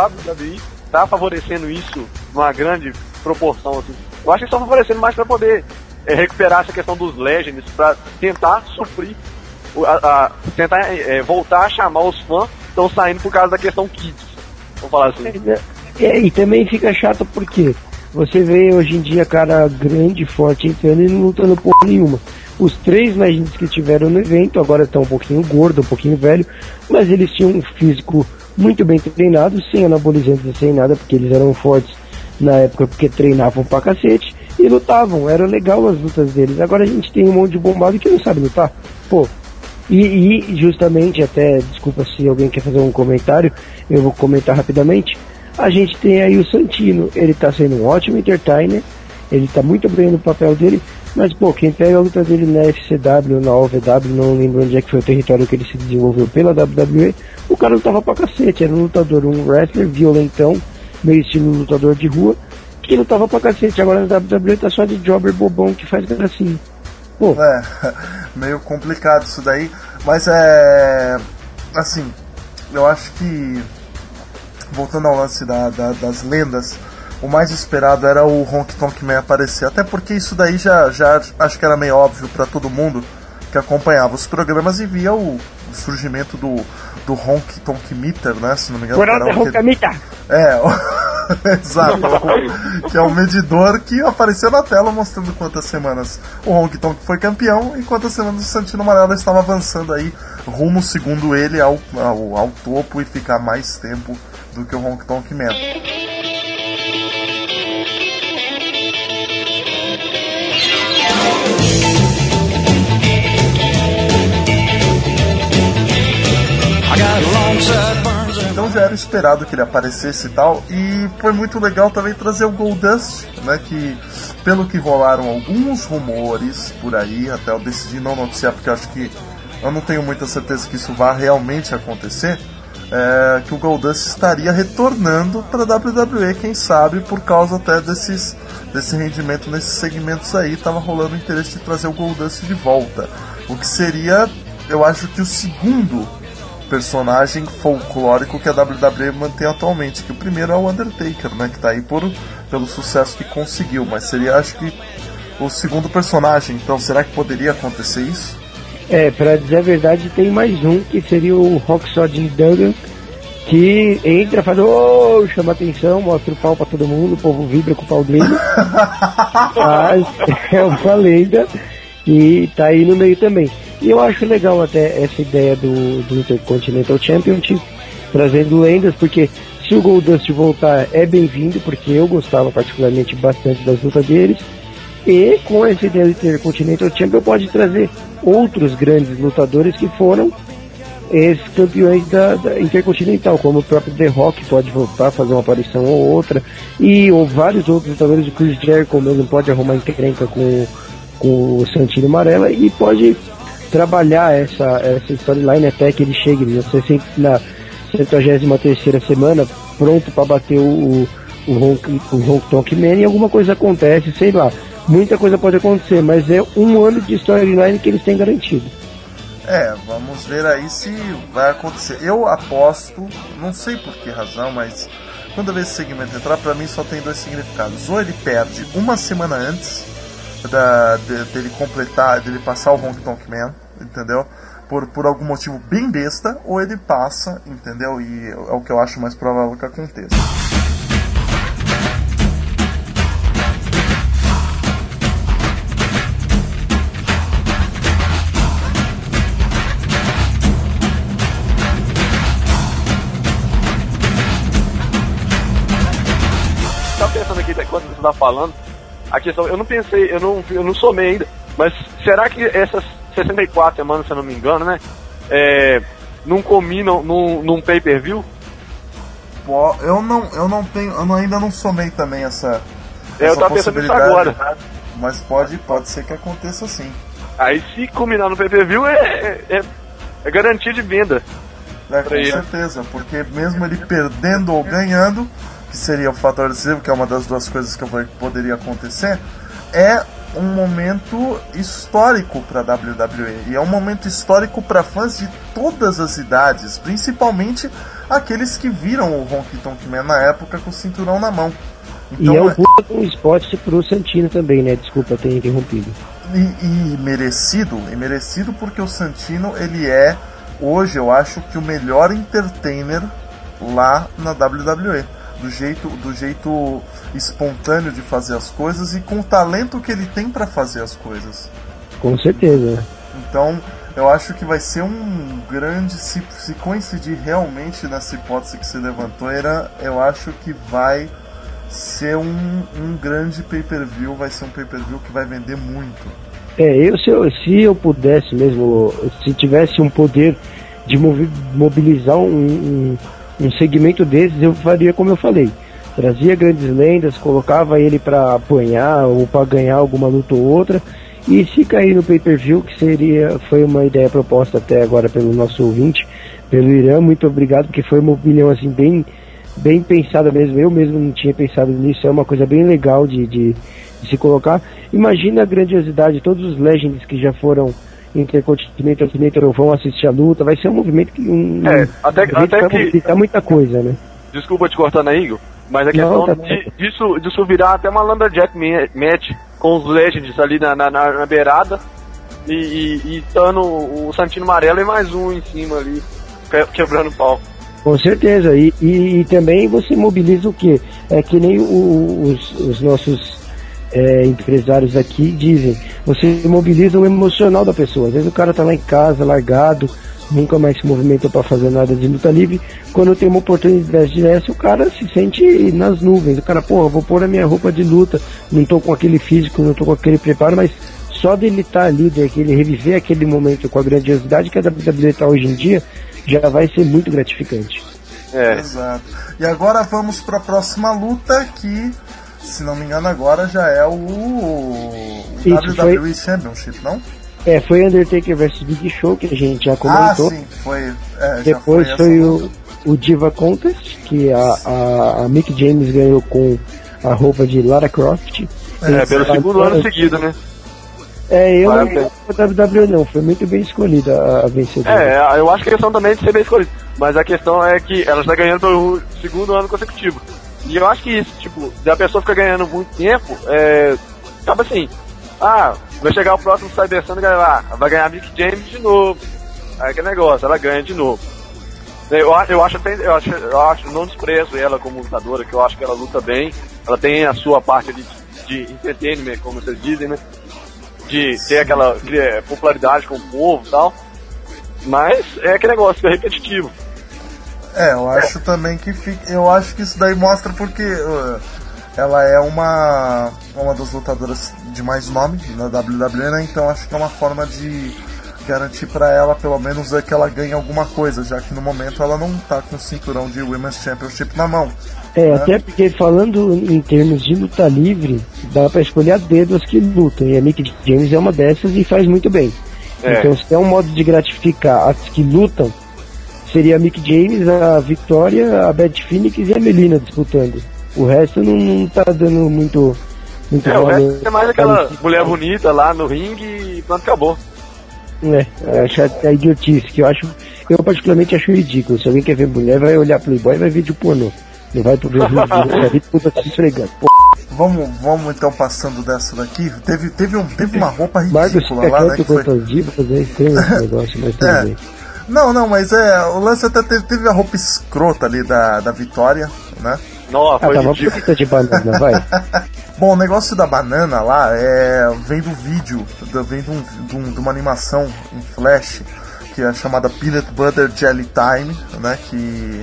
tá favorecendo isso numa grande proporção. Assim. Eu acho que estão favorecendo mais para poder recuperar essa questão dos Legends, para tentar suprir, tentar voltar a chamar os fãs que estão saindo por causa da questão Kids. Vamos falar assim. E também fica chato porque você vê hoje em dia cara grande, forte entrando e não lutando porra nenhuma. Os 3 Legends que tiveram no evento agora estão um pouquinho gordo, um pouquinho velho, mas eles tinham um físico muito bem treinado, sem anabolizantes e sem nada, porque eles eram fortes na época porque treinavam pra cacete e lutavam, era legal as lutas deles. Agora a gente tem um monte de bombado que não sabe lutar, pô. E justamente, até, desculpa se alguém quer fazer um comentário, eu vou comentar rapidamente. A gente tem aí o Santino, ele tá sendo um ótimo entertainer, ele tá muito bem no papel dele, mas pô, quem pega a luta dele na FCW, na OVW, não lembro onde é que foi o território que ele se desenvolveu pela WWE, o cara lutava pra cacete, era um lutador, um wrestler violentão, meio estilo lutador de rua, que lutava pra cacete. Agora na WWE tá só de jobber bobão que faz gracinha. Pô. Meio complicado isso daí, mas assim, eu acho que voltando ao lance das lendas, o mais esperado era o Honky Tonk Man aparecer, até porque isso daí já acho que era meio óbvio para todo mundo que acompanhava os programas e via o surgimento do Honky Tonk Meter, né, se não me engano. Exato, que é o medidor que apareceu na tela mostrando quantas semanas o Honky Tonk foi campeão e quantas semanas o Santino Marella estava avançando aí rumo, segundo ele, ao topo e ficar mais tempo do que o Honky Tonk Man. Então já era esperado que ele aparecesse e tal, e foi muito legal também trazer o Goldust, né, que pelo que rolaram alguns rumores por aí, até eu decidi não noticiar porque eu não tenho muita certeza que isso vá realmente acontecer, que o Goldust estaria retornando para a WWE, quem sabe por causa até desse rendimento nesses segmentos aí, estava rolando o interesse de trazer o Goldust de volta, o que seria, eu acho que o segundo personagem folclórico que a WWE mantém atualmente, que o primeiro é o Undertaker, né, que tá aí pelo sucesso que conseguiu, mas seria, acho que, o segundo personagem. Então, será que poderia acontecer isso? Pra dizer a verdade, tem mais um, que seria o Hacksaw Jim Duggan, que entra, faz chama atenção, mostra o pau pra todo mundo, o povo vibra com o pau dele. Mas é uma lenda e tá aí no meio também. E eu acho legal até essa ideia do Intercontinental Championship, trazendo lendas, porque se o Goldust voltar é bem-vindo, porque eu gostava particularmente bastante das lutas deles, e com essa ideia do Intercontinental Champion pode trazer outros grandes lutadores que foram esses campeões da Intercontinental, como o próprio The Rock pode voltar, fazer uma aparição ou outra, ou vários outros lutadores, o Chris Jericho mesmo pode arrumar encrenca com o Santino Marella e pode trabalhar essa storyline até que ele chegue na 73ª semana, pronto para bater o Honky Tonk Man, e alguma coisa acontece, sei lá, muita coisa pode acontecer, mas é um ano de storyline que eles têm garantido. Vamos ver aí se vai acontecer. Eu aposto, não sei por que razão, mas quando eu vejo esse segmento entrar, pra mim só tem dois significados: ou ele perde uma semana antes dele completar, dele passar o Honky Tonk Man, entendeu? Por algum motivo bem besta, ou ele passa, entendeu? E é o que eu acho mais provável que aconteça. Tá pensando aqui enquanto você tá falando, a questão, eu não somei ainda, mas será que essas 64 semanas, se eu não me engano, né, não combinam num pay-per-view? Eu ainda não somei também essa eu tava pensando nisso agora. Mas pode ser que aconteça sim. Aí se combinar no pay-per-view é garantia de venda. Com certeza, porque mesmo ele perdendo ou ganhando, que seria o fator decisivo, que é uma das duas coisas que poderia acontecer, é um momento histórico para a WWE, e é um momento histórico para fãs de todas as idades, principalmente aqueles que viram o Honky Tonk Man na época com o cinturão na mão. Então, e é um spot pro Santino também, né? Desculpa ter interrompido. E merecido porque o Santino, ele é, hoje eu acho que o melhor entertainer lá na WWE. Do jeito espontâneo de fazer as coisas e com o talento que ele tem para fazer as coisas. Com certeza. Então, eu acho que vai ser um grande, se coincidir realmente nessa hipótese que se levantou, eu acho que vai ser um grande pay-per-view, vai ser um pay-per-view que vai vender muito. Se eu pudesse mesmo, se tivesse um poder de mobilizar um segmento desses, eu faria como eu falei, trazia grandes lendas, colocava ele para apanhar ou para ganhar alguma luta ou outra, e se cair no pay-per-view, que foi uma ideia proposta até agora pelo nosso ouvinte, pelo Irã, muito obrigado, porque foi uma opinião assim bem pensada mesmo, eu mesmo não tinha pensado nisso, é uma coisa bem legal de se colocar. Imagina a grandiosidade, todos os Legends que já foram Intercontinental vão assistir a luta, vai ser um movimento que até vai que muita coisa, né? Desculpa te cortando aí, Igor, Mas a questão disso virar até uma Lumberjack match com os Legends ali na beirada e estando o Santino Marella e mais um em cima ali, quebrando o pau. Com certeza, e também você mobiliza o quê? É que nem os nossos empresários aqui dizem, você mobiliza o emocional da pessoa. Às vezes o cara tá lá em casa, largado, nunca mais se movimenta para fazer nada de luta livre. Quando tem uma oportunidade dessa, o cara se sente nas nuvens. O cara, eu vou pôr a minha roupa de luta, não tô com aquele físico, não tô com aquele preparo, mas só dele estar ali, ele reviver aquele momento com a grandiosidade que a WWE tá hoje em dia, já vai ser muito gratificante. Exato. E agora vamos para a próxima luta, que, se não me engano, agora já é o WWE Championship, não? Foi Undertaker vs Big Show, que a gente já comentou. Sim, foi. Depois foi o Diva Contest, que a Mickie James ganhou com a roupa de Lara Croft. Pelo segundo ano seguido, né? Eu não lembro da WWE não, foi muito bem escolhida a vencedora. Eu acho que a questão também é de ser bem escolhida, mas a questão é que ela está ganhando pelo segundo ano consecutivo. E eu acho que isso, tipo, se a pessoa fica ganhando muito tempo, acaba assim, vai chegar o próximo Cyber Sun e vai ganhar a Mickie James de novo. Aí que negócio, ela ganha de novo. Eu acho, não desprezo ela como lutadora, que eu acho que ela luta bem, ela tem a sua parte ali de entertainment, como vocês dizem, né? De ter aquela popularidade com o povo e tal, mas é aquele negócio, fica repetitivo. Eu acho também que eu acho que isso daí mostra porque ela é uma das lutadoras de mais nome na WWE, né? Então acho que é uma forma de garantir pra ela, pelo menos, que ela ganhe alguma coisa, já que no momento ela não tá com o cinturão de Women's Championship na mão. Até porque, falando em termos de luta livre, dá pra escolher a dedo as que lutam, e a Mickie James é uma dessas e faz muito bem. Então, se é um modo de gratificar as que lutam, seria a Mickie James, a Victoria, a Beth Phoenix e a Melina disputando. O resto não tá dando muito o resto é mais aquela mulher bonita lá no ringue e pronto, acabou. Acho a idiotice, que eu particularmente acho ridículo. Se alguém quer ver mulher, vai olhar Playboy e vai ver de pornô. Não vai pro ver puta se esfregando. Vamos então passando dessa daqui. Teve uma roupa ridícula Marcos, lá, né? Que foi... divas, é estranho esse negócio, mas também. Não, mas o lance até teve a roupa escrota ali da Vitória, né? Nossa, foi uma fruta de banana, vai. Bom, o negócio da banana lá vem do vídeo, vem de uma animação em flash, que é chamada Peanut Butter Jelly Time, né? Que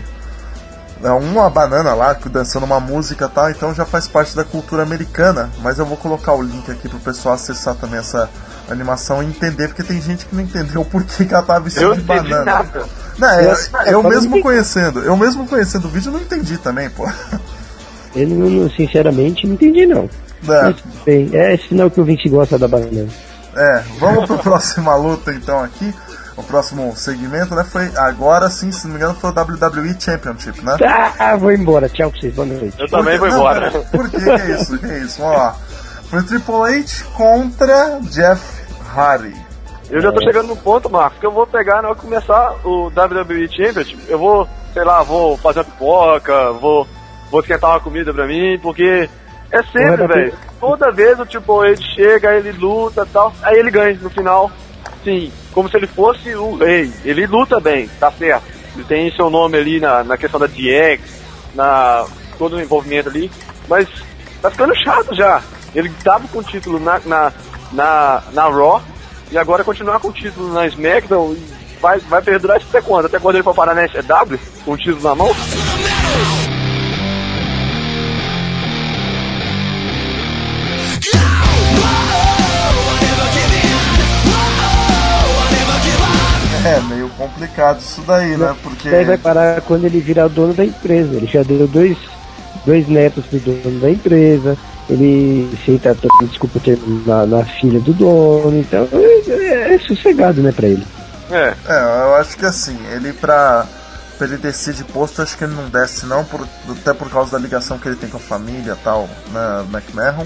é uma banana lá dançando uma música e tal, então já faz parte da cultura americana. Mas eu vou colocar o link aqui pro pessoal acessar também essa animação e entender, porque tem gente que não entendeu por que ela tava vestida de banana. Nada. Eu mesmo conhecendo o vídeo não entendi também, pô. Eu sinceramente não entendi não. Mas, bem, é sinal que o Vinci gosta da banana. Vamos pra próxima luta então aqui. O próximo segmento, né, foi agora sim, se não me engano, foi o WWE Championship, né? Vou embora, tchau pra vocês, boa noite. Eu também vou embora. Por quê? Que é isso? Vamos lá. Foi Triple H contra Jeff Hardy. Eu já tô chegando no ponto, Marcos, que eu vou pegar na hora que começar o WWE Championship, eu vou, vou fazer uma pipoca, vou esquentar uma comida pra mim, porque é sempre, velho, toda vez o Triple H chega, ele luta e tal, aí ele ganha no final, sim, como se ele fosse o rei. Ele luta bem, tá certo, ele tem seu nome ali na questão da DX, todo o envolvimento ali, mas tá ficando chato já. Ele tava com o título na Raw, e agora continuar com o título na SmackDown, vai perdurar isso até quando? Até quando ele for parar na SW, com o título na mão? É meio complicado isso daí, né? Porque daí vai parar quando ele virar o dono da empresa. Ele já deu dois netos pro dono da empresa. Ele aceita, desculpa o termo, na filha do dono. Então é sossegado, né, pra ele. Eu acho que assim, ele pra ele descer de posto, acho que ele não desce não, até por causa da ligação que ele tem com a família e tal, né, McMahon.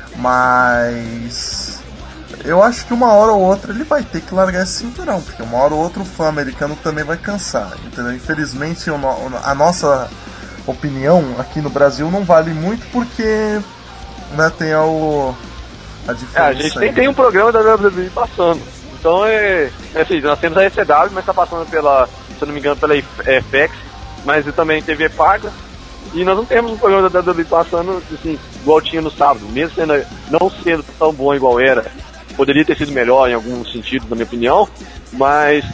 Mas eu acho que uma hora ou outra ele vai ter que largar esse cinturão, porque uma hora ou outra o fã americano também vai cansar, entendeu? Infelizmente a nossa opinião aqui no Brasil não vale muito porque, né, tem a diferença. A gente tem um programa da WWE passando. Então assim, nós temos a ECW, mas tá passando pela, se eu não me engano, pela FX, mas também TV paga. E nós não temos um programa da WWE passando assim, igual tinha no sábado, mesmo não sendo tão bom igual era. Poderia ter sido melhor em algum sentido, na minha opinião, mas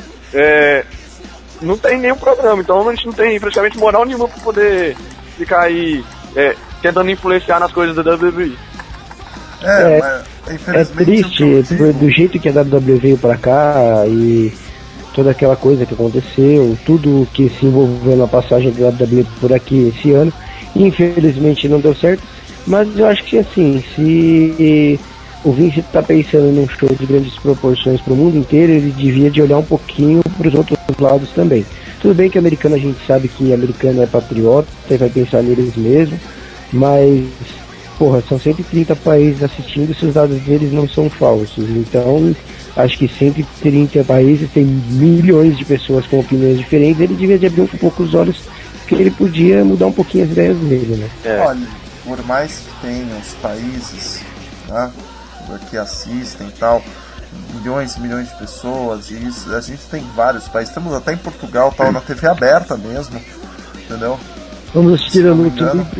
não tem nenhum programa, então a gente não tem praticamente moral nenhuma para poder ficar aí tentando influenciar nas coisas da WWE. Mas infelizmente triste, do jeito que a WWE veio pra cá e toda aquela coisa que aconteceu, tudo que se envolveu na passagem da WWE por aqui esse ano, infelizmente não deu certo, mas eu acho que assim, se o Vince tá pensando num show de grandes proporções pro mundo inteiro, ele devia de olhar um pouquinho pros outros lados também. Tudo bem que americano, a gente sabe que americano é patriota e vai pensar neles mesmo, mas porra, são 130 países assistindo e se os dados deles não são falsos. Então, acho que 130 países tem milhões de pessoas com opiniões diferentes. Ele devia de abrir um pouco os olhos, que ele podia mudar um pouquinho as ideias dele, né? Olha, por mais que tenha os países, né, que assistem e tal, milhões e milhões de pessoas, e isso, a gente tem vários países, temos até em Portugal, tal, na TV aberta mesmo, entendeu? Vamos assistir a luta livre.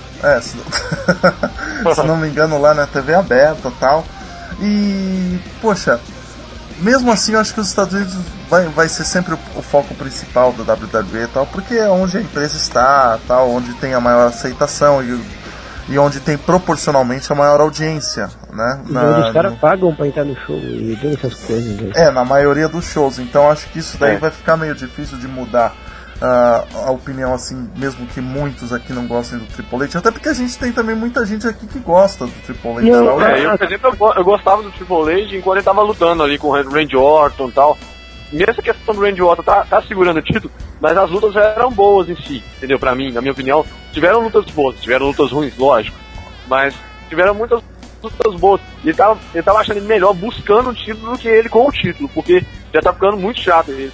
Se não me engano, lá na TV aberta e tal. E, poxa, mesmo assim eu acho que os Estados Unidos vai ser sempre o foco principal da WWE e tal, porque é onde a empresa está, tal, onde tem a maior aceitação e onde tem proporcionalmente a maior audiência, né? Os caras pagam pra entrar no show e todas essas coisas aí. Na maioria dos shows, então acho que isso daí vai ficar meio difícil de mudar a opinião, assim, mesmo que muitos aqui não gostem do Triple H, até porque a gente tem também muita gente aqui que gosta do Triple H. Eu, por exemplo, eu gostava do Triple H enquanto ele tava lutando ali com o Randy Orton e tal. Mesmo essa questão do Randy Orton tá segurando o título, mas as lutas eram boas em si, entendeu? Pra mim, na minha opinião, tiveram lutas boas, tiveram lutas ruins, lógico, mas tiveram muitas lutas boas. E ele tava achando ele melhor buscando o título do que ele com o título, porque já tá ficando muito chato ele.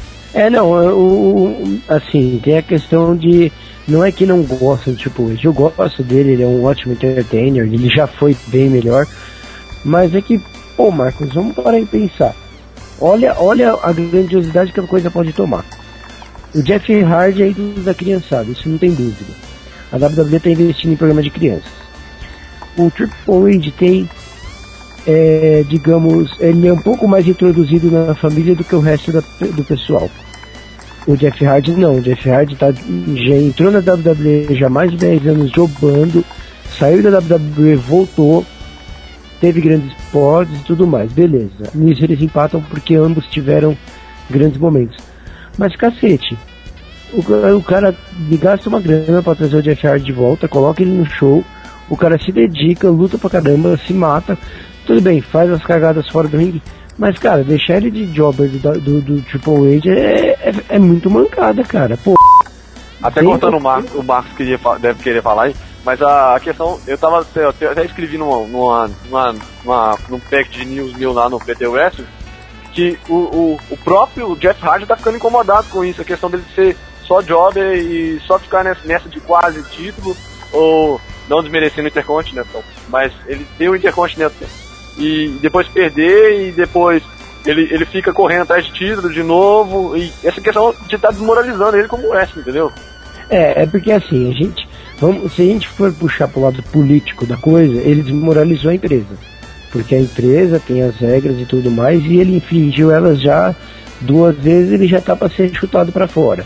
Assim, tem a questão de, não é que não gosta do Triple H, eu gosto dele, ele é um ótimo entertainer, ele já foi bem melhor, mas é que, Marcos, vamos parar e pensar. Olha a grandiosidade que a coisa pode tomar. O Jeff Hardy é ídolo da criançada, isso não tem dúvida. A WWE está investindo em programa de crianças. O Triple H tem, digamos, ele é um pouco mais introduzido na família do que o resto do pessoal. O Jeff Hardy não, o Jeff Hardy já entrou na WWE já há mais de 10 anos jogando, saiu da WWE, voltou, teve grandes spots e tudo mais, beleza. Nisso eles empatam porque ambos tiveram grandes momentos. Mas cacete, o cara me gasta uma grana pra trazer o Jeff Hardy de volta, coloca ele no show, o cara se dedica, luta pra caramba, se mata, tudo bem, faz as cagadas fora do ringue, mas cara, deixar ele de jobber do Triple H é muito mancada, cara, pô. Até cortando o Marcos deve querer falar aí, mas a questão, eu até escrevi num pack de news meu lá no PT Wrestling, que o próprio Jeff Hardy tá ficando incomodado com isso, a questão dele ser só jobber e só ficar nessa de quase título, ou não desmerecendo o Intercontinental, mas ele tem o Intercontinental e depois perder e depois ele fica correndo atrás de título de novo, e essa questão de estar desmoralizando ele como wrestler, entendeu? É porque assim, se a gente for puxar pro lado político da coisa, ele desmoralizou a empresa, porque a empresa tem as regras e tudo mais, e ele infringiu elas já 2 vezes, ele já tá pra ser chutado pra fora.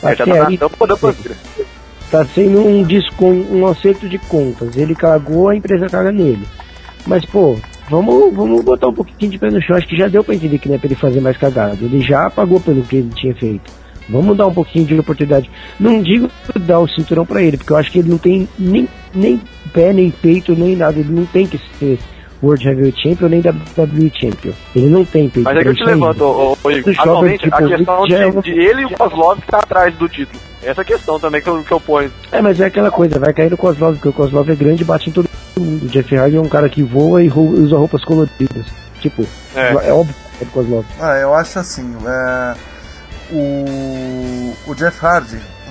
Tá sendo um acerto de contas, ele cagou, a empresa caga nele. Mas pô, vamos botar um pouquinho de pé no chão, acho que já deu pra entender que não é pra ele fazer mais cagada, ele já pagou pelo que ele tinha feito. Vamos dar um pouquinho de oportunidade. Não digo dar o cinturão pra ele, porque eu acho que ele não tem nem pé, nem peito, nem nada. Ele não tem que ser World Heavyweight Champion, nem WWE Champion. Ele não tem peito. Mas é que eu te levanto, Igor. Atualmente, a questão de ele e o Kozlov que tá atrás do título. Essa questão também que eu ponho. Mas é aquela coisa, vai cair no Kozlov, porque o Kozlov é grande e bate em todo mundo. O Jeff Hardy é um cara que voa e usa roupas coloridas. Tipo, é óbvio que é do Kozlov. Eu acho assim, o Jeff Hardy,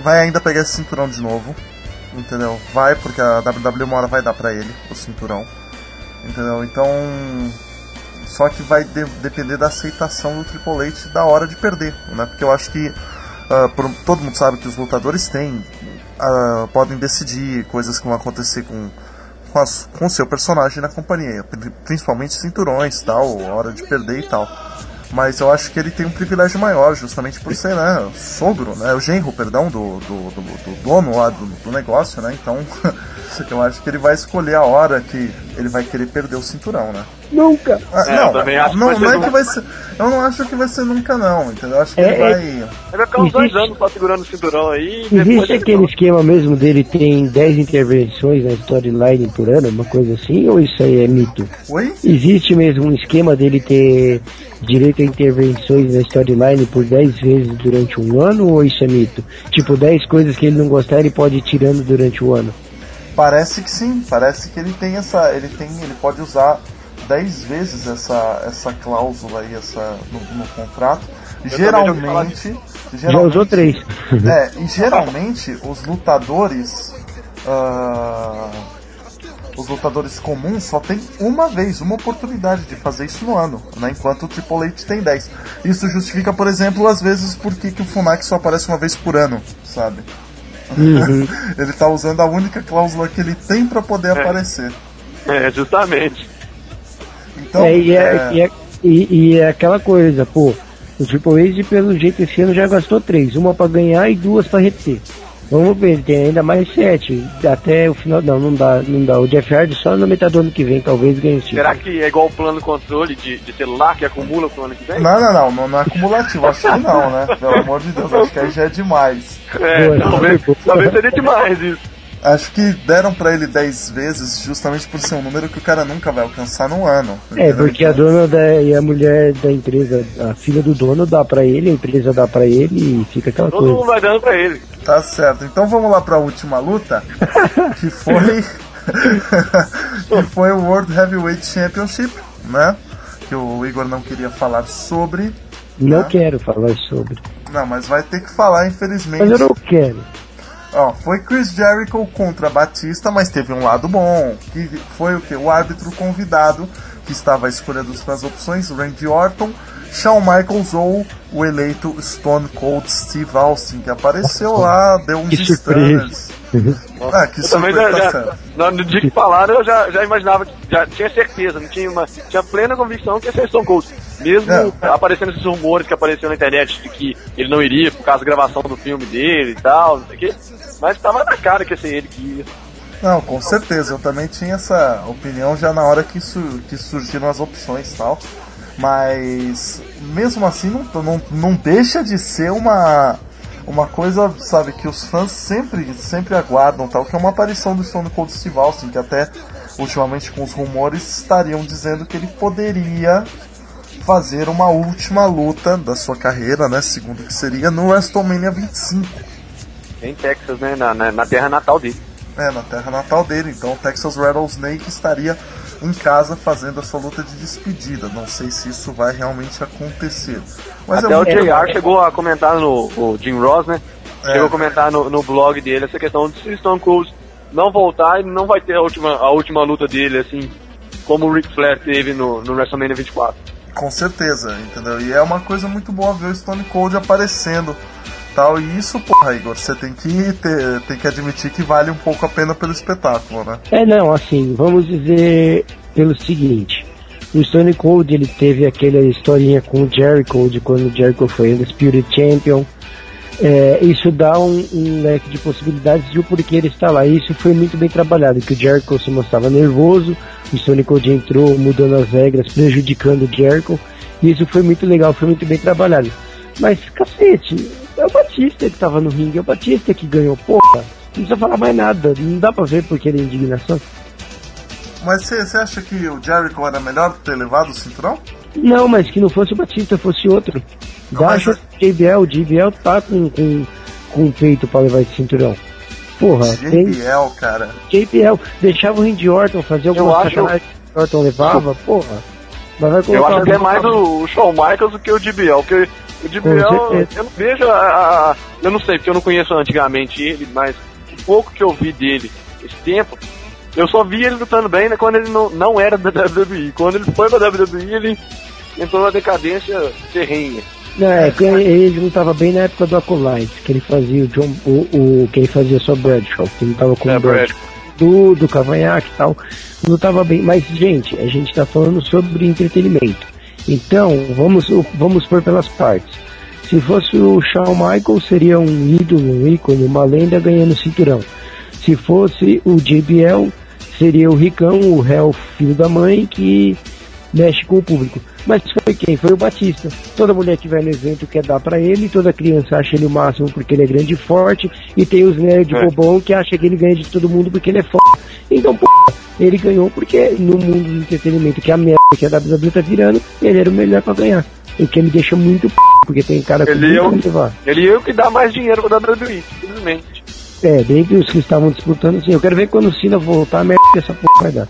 vai ainda pegar esse cinturão de novo, entendeu? Vai, porque a WWE uma hora vai dar pra ele o cinturão, entendeu? Então, só que vai depender da aceitação do Triple H da hora de perder, né? Porque eu acho que todo mundo sabe que os lutadores podem decidir coisas que vão acontecer com o seu personagem na companhia, principalmente cinturões, tal, hora de perder e tal. Mas eu acho que ele tem um privilégio maior, justamente por ser, né, sogro, né, o genro, perdão, do dono lá do negócio, né, então eu acho que ele vai escolher a hora que ele vai querer perder o cinturão, né. Nunca! Não é que vai ser, eu não acho que vai ser nunca não, entendeu, eu acho que ele vai... Ele vai ficar uns 2 anos só segurando o cinturão aí... Existe aquele esquema mesmo dele tem 10 intervenções na storyline por ano, uma coisa assim, ou isso aí é mito? Oi? Existe mesmo um esquema dele ter direito a intervenções na storyline por 10 vezes durante um ano, ou isso é mito? Tipo, 10 coisas que ele não gostar, ele pode ir tirando durante o ano. Parece que sim, parece que ele tem ele pode usar 10 vezes essa cláusula aí, no contrato. Geralmente já usou 3. E geralmente os lutadores comuns só tem uma oportunidade de fazer isso no ano, né? Enquanto o Triple H tem 10. Isso justifica, por exemplo, às vezes por que o Funaki só aparece uma vez por ano, sabe? Uhum. Ele tá usando a única cláusula que ele tem pra poder aparecer. Justamente. Então, e é aquela coisa, pô, o Triple H pelo jeito esse ano já gastou 3, uma pra ganhar e 2 pra reter. Vamos ver, ele tem ainda mais 7 até o final. Não dá. O Jeff Hardy só na metade do ano que vem talvez ganhe o título. Será que é igual o plano controle de celular que acumula pro ano que vem? Não é acumulativo, acho que não, né? Pelo amor de Deus, acho que aí já é demais. Talvez seria demais isso. Acho que deram pra ele 10 vezes justamente por ser um número que o cara nunca vai alcançar num ano. Porque a dona e a mulher da empresa, a filha do dono dá pra ele, a empresa dá pra ele e fica aquela coisa. Todo mundo vai dando pra ele. Tá certo, então vamos lá pra última luta, que foi o World Heavyweight Championship, né? Que o Igor não queria falar sobre. Não quero falar sobre. Não, mas vai ter que falar, infelizmente. Mas eu não quero. Foi Chris Jericho contra Batista, mas teve um lado bom, que foi o que? O árbitro convidado, que estava à escolha das opções, Randy Orton, Shawn Michaels ou o eleito Stone Cold Steve Austin, que apareceu lá, deu uns stunners. Que surpresa. No dia que falaram, eu já imaginava, já tinha certeza, tinha plena convicção que ia ser Stone Cold. Mesmo aparecendo esses rumores que apareceram na internet de que ele não iria por causa da gravação do filme dele e tal, não sei o quê. Mas tava na cara que ia ser ele que ia. Não, com certeza, eu também tinha essa opinião já na hora que surgiram as opções e tal. Mas mesmo assim não deixa de ser uma coisa, sabe, que os fãs sempre aguardam, tal, que é uma aparição do Stone Cold Steve Austin, que até ultimamente com os rumores estariam dizendo que ele poderia fazer uma última luta da sua carreira, né, segundo que seria no WrestleMania 25. Em Texas, né, na terra natal dele. Na terra natal dele, então o Texas Rattlesnake estaria em casa fazendo a sua luta de despedida. Não sei se isso vai realmente acontecer. Mas até o JR chegou a comentar o Jim Ross, né? Chegou a comentar no blog dele essa questão de se Stone Cold não voltar, ele não vai ter a última luta dele, assim, como o Ric Flair teve no WrestleMania 24. Com certeza, entendeu? E é uma coisa muito boa ver o Stone Cold aparecendo. Tal, e isso, porra, Igor, você tem que admitir que vale um pouco a pena pelo espetáculo, né? Não, assim, vamos dizer pelo seguinte, o Stone Cold, ele teve aquela historinha com o Jericho, de quando o Jericho foi Undisputed Champion, isso dá um leque de possibilidades de o porquê ele está lá, isso foi muito bem trabalhado, que o Jericho se mostrava nervoso, o Stone Cold entrou mudando as regras, prejudicando o Jericho, e isso foi muito legal, foi muito bem trabalhado. Mas, cacete, é o Batista que tava no ringue, é o Batista que ganhou, porra. Não precisa falar mais nada, não dá pra ver porque ele é indignação. Mas você acha que o Jericho era melhor ter levado o cinturão? Não, mas que não fosse o Batista, fosse outro. Baixa o JBL tá com peito pra levar esse cinturão. Porra, JBL, cara. JBL, deixava o Randy Orton fazer alguma sacanagem que o Orton levava, porra. Mas vai colocar eu acho até mais o Shawn Michaels do que o JBL, porque O JBL, eu não vejo eu não sei, porque eu não conheço antigamente ele, mas o pouco que eu vi dele esse tempo, eu só vi ele lutando bem, né, quando ele não era da WWE. Quando ele foi pra WWE, ele entrou numa decadência terrena. Não, que ele lutava bem na época do Acolyte, que ele fazia que ele fazia só Bradshaw, que ele lutava com o Bradshaw. Do Cavanhaque e tal, lutava bem. Mas, gente, a gente tá falando sobre entretenimento. Então, vamos pôr pelas partes. Se fosse o Shawn Michaels, seria um ídolo, um ícone, uma lenda ganhando cinturão. Se fosse o JBL, seria o Ricão, o réu filho da mãe, que mexe com o público. Mas foi quem? Foi o Batista. Toda mulher que vai no evento quer dar pra ele, toda criança acha ele o máximo porque ele é grande e forte, e tem os nerds bobão que acha que ele ganha de todo mundo porque ele é foda. Então, ele ganhou porque no mundo do entretenimento, que é a merda que a WWE tá virando, ele era o melhor pra ganhar. O que me deixa muito porque tem cara que ele é o que dá mais dinheiro pra WWE, simplesmente. Dentre os que estavam disputando, assim, eu quero ver quando o Cena voltar, a merda que essa porra vai dar.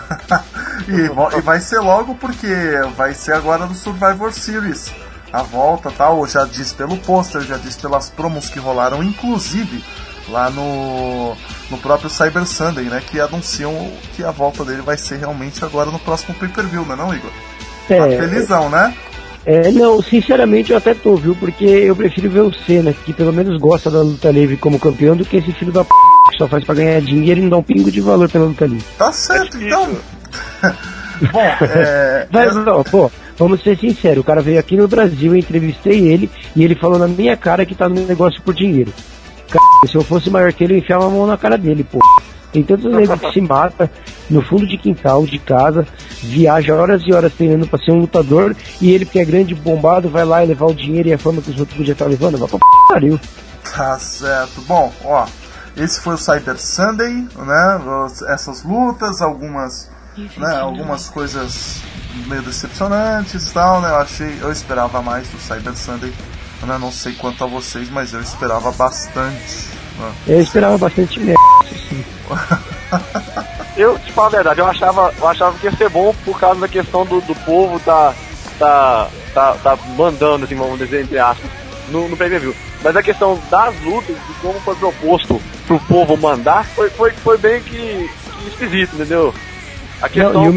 E vai ser logo, porque vai ser agora no Survivor Series. A volta, tal, já diz pelo pôster, já diz pelas promos que rolaram, inclusive lá no próprio Cyber Sunday, né, que anunciam que a volta dele vai ser realmente agora no próximo pay-per-view, não é, Igor? Tá felizão, né? Não, sinceramente eu até tô, viu? Porque eu prefiro ver o Cena, que pelo menos gosta da luta livre como campeão, do que esse filho da p*** que só faz pra ganhar dinheiro e não dá um pingo de valor pela luta livre. Tá certo, então. Bom, Mas não, vamos ser sinceros, o cara veio aqui no Brasil, eu entrevistei ele, e ele falou na minha cara que tá no negócio por dinheiro. Se eu fosse maior que ele, eu enfiava a mão na cara dele, pô. Tem tantos negros que se mata no fundo de quintal, de casa, viaja horas e horas treinando pra ser um lutador, e ele, que é grande e bombado, vai lá e levar o dinheiro e a fama que os outros podiam estar levando. Vai pra pariu. Tá certo. Bom, esse foi o Cyber Sunday, né? Essas lutas, algumas coisas meio decepcionantes e tal, né? Eu esperava mais do Cyber Sunday, né? Não sei quanto a vocês, mas eu esperava bastante. Né? Eu esperava bastante merda, sim. Eu, te falo a verdade, eu achava que ia ser bom por causa da questão do povo tá mandando, assim, vamos dizer, entre aspas, no pay-per-view. Mas a questão das lutas, de como foi proposto pro povo mandar, foi bem que esquisito, entendeu? A questão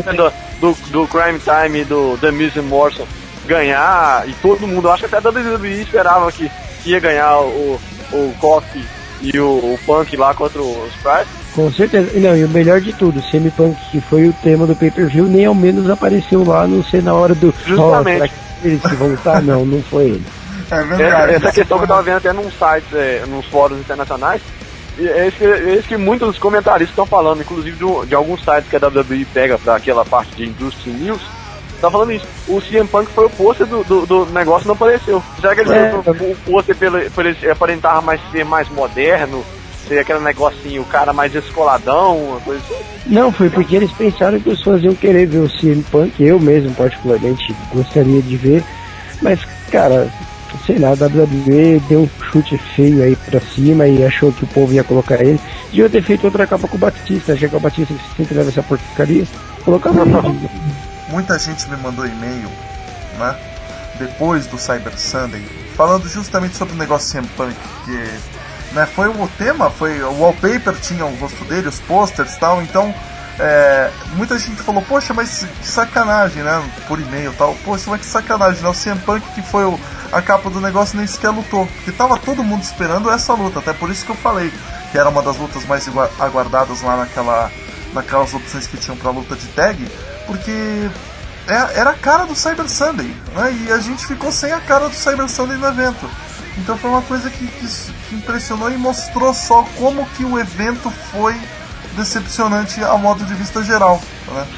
do Crime Time e do The Miz e Morrison ganhar, e todo mundo, acho que até a WWE esperava que ia ganhar o Kofi e o Punk lá contra os Price. Com certeza. Não, e o melhor de tudo, o CM Punk, que foi o tema do pay-per-view, nem ao menos apareceu lá, não sei, na hora do... Justamente. Será que eles que vão lutar? Não foi ele. É verdade. Essa questão que eu tava vendo até nos sites, nos fóruns internacionais, é isso que muitos comentaristas estão falando, inclusive de alguns sites que a WWE pega pra aquela parte de Industry News, tá falando isso. O CM Punk foi o pôster do negócio, não apareceu. Será que o pôster por ele aparentar ser mais moderno, ser aquele negocinho, o cara mais escoladão, uma coisa assim? Não, foi porque eles pensaram que os fãs iam querer ver o CM Punk, eu mesmo particularmente gostaria de ver, mas, cara, sei lá, a WWE deu um chute feio aí pra cima e achou que o povo ia colocar ele. Devia ter feito outra capa com o Batista, achei que o Batista sempre leva essa porcaria, colocava ele. Muita gente me mandou e-mail, né, depois do Cyber Sunday, falando justamente sobre o negócio CM Punk, que, né, foi o tema, foi o wallpaper, tinha o rosto dele, os posters e tal, então muita gente falou, poxa, mas que sacanagem, né, por e-mail e tal, poxa, mas que sacanagem, né, o CM Punk, que foi a capa do negócio, nem sequer lutou, porque tava todo mundo esperando essa luta, até por isso que eu falei que era uma das lutas mais aguardadas lá naquelas opções que tinham pra luta de tag, porque era a cara do Cyber Sunday, né? E a gente ficou sem a cara do Cyber Sunday no evento. Então foi uma coisa que impressionou e mostrou só como que o evento foi decepcionante a modo de vista geral, né?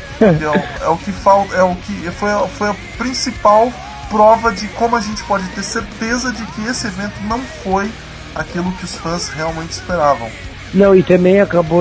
Foi a principal prova de como a gente pode ter certeza de que esse evento não foi aquilo que os fãs realmente esperavam. Não, e também acabou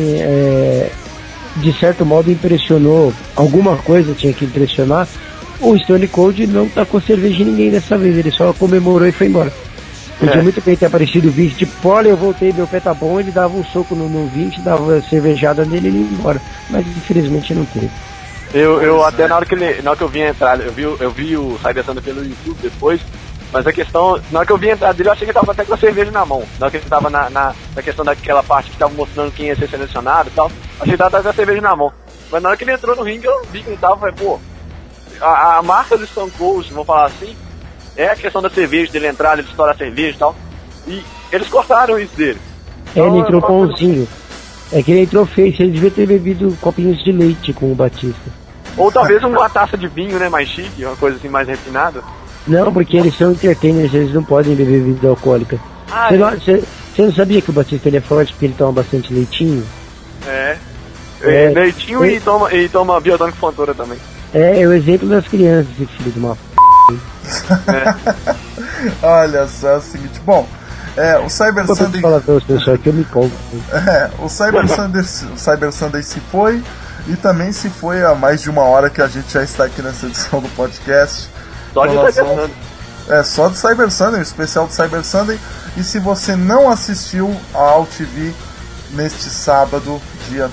de certo modo impressionou, alguma coisa tinha que impressionar. O Stone Cold não tacou cerveja em ninguém dessa vez, ele só comemorou e foi embora. Podia muito bem ter aparecido o Vince, tipo, olha, eu voltei, meu pé tá bom, ele dava um soco no Vince, dava cervejada nele e ele ia embora. Mas infelizmente não teve. Eu até na hora que eu vim entrar, eu vi o Cyber Sunday pelo YouTube depois, mas a questão, na hora que eu vi entrar dele, eu achei que ele tava até com a cerveja na mão. Na hora que ele tava na questão daquela parte que tava mostrando quem ia ser selecionado e tal, achei que ele tava com a cerveja na mão. Mas na hora que ele entrou no ringue, eu vi que ele tava, falei, pô, a marca do Stone Cold, vamos falar assim, é a questão da cerveja, dele entrar, ele estourar a cerveja e tal. E eles cortaram isso dele. Então, ele entrou pãozinho. É que ele entrou face, ele devia ter bebido copinhos de leite com o Batista. Ou talvez uma taça de vinho, né, mais chique, uma coisa assim mais refinada. Não, porque eles são entertainers, eles não podem beber bebida alcoólica. Você não sabia que o Batista ele é forte porque ele toma bastante leitinho? Leitinho e toma biotônico Fontoura também. É o exemplo das crianças, esse filho de uma Olha só, é o seguinte, bom, o Cyber Sunday... falar para os pessoal que eu me conto. O Cyber Sunday se foi, e também se foi há mais de uma hora que a gente já está aqui nessa edição do podcast. Só de Cyber Sunday. Só de Cyber Sunday, o especial de Cyber Sunday. E se você não assistiu ao TV neste sábado, dia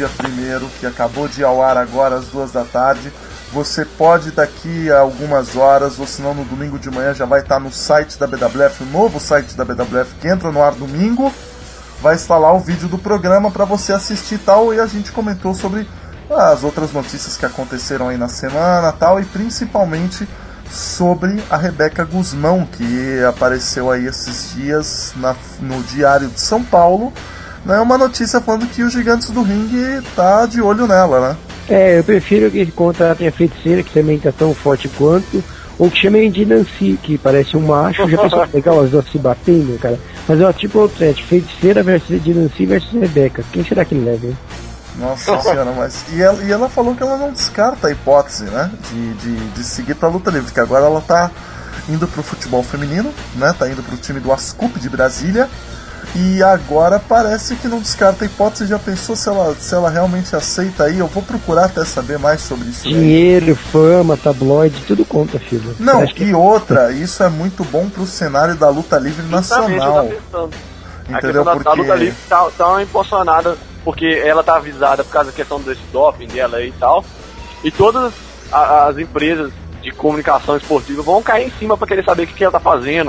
1º, que acabou de ir ao ar agora às 2 da tarde, você pode daqui a algumas horas, ou se não no domingo de manhã, já vai estar no site da BWF, o novo site da BWF que entra no ar domingo, vai estar lá o vídeo do programa para você assistir e tal, e a gente comentou sobre as outras notícias que aconteceram aí na semana tal, e principalmente sobre a Rebeca Guzmão, que apareceu aí esses dias no Diário de São Paulo, né, uma notícia falando que os Gigantes do Ringue tá de olho nela, né? Eu prefiro que contratem a feiticeira, que também tá tão forte quanto, ou que chamem de Nancy, que parece um macho. Já pensou legal as duas se batendo, cara? Mas é tipo o threat, feiticeira versus de Nancy versus Rebeca. Quem será que leva, hein? Nossa senhora, mas... E ela falou que ela não descarta a hipótese, né? De seguir pra luta livre, que agora ela tá indo pro futebol feminino, né? Tá indo pro time do Ascup de Brasília. E agora parece que não descarta a hipótese. Já pensou se ela realmente aceita aí? Eu vou procurar até saber mais sobre isso. Dinheiro, fama, tabloide, tudo conta, filho. Não, e outra, isso é muito bom pro cenário da luta livre nacional. Entendeu? Porque a luta livre tá impulsionada, porque ela tá avisada por causa da questão desse doping dela aí e tal. E todas as empresas de comunicação esportiva vão cair em cima pra querer saber o que ela tá fazendo,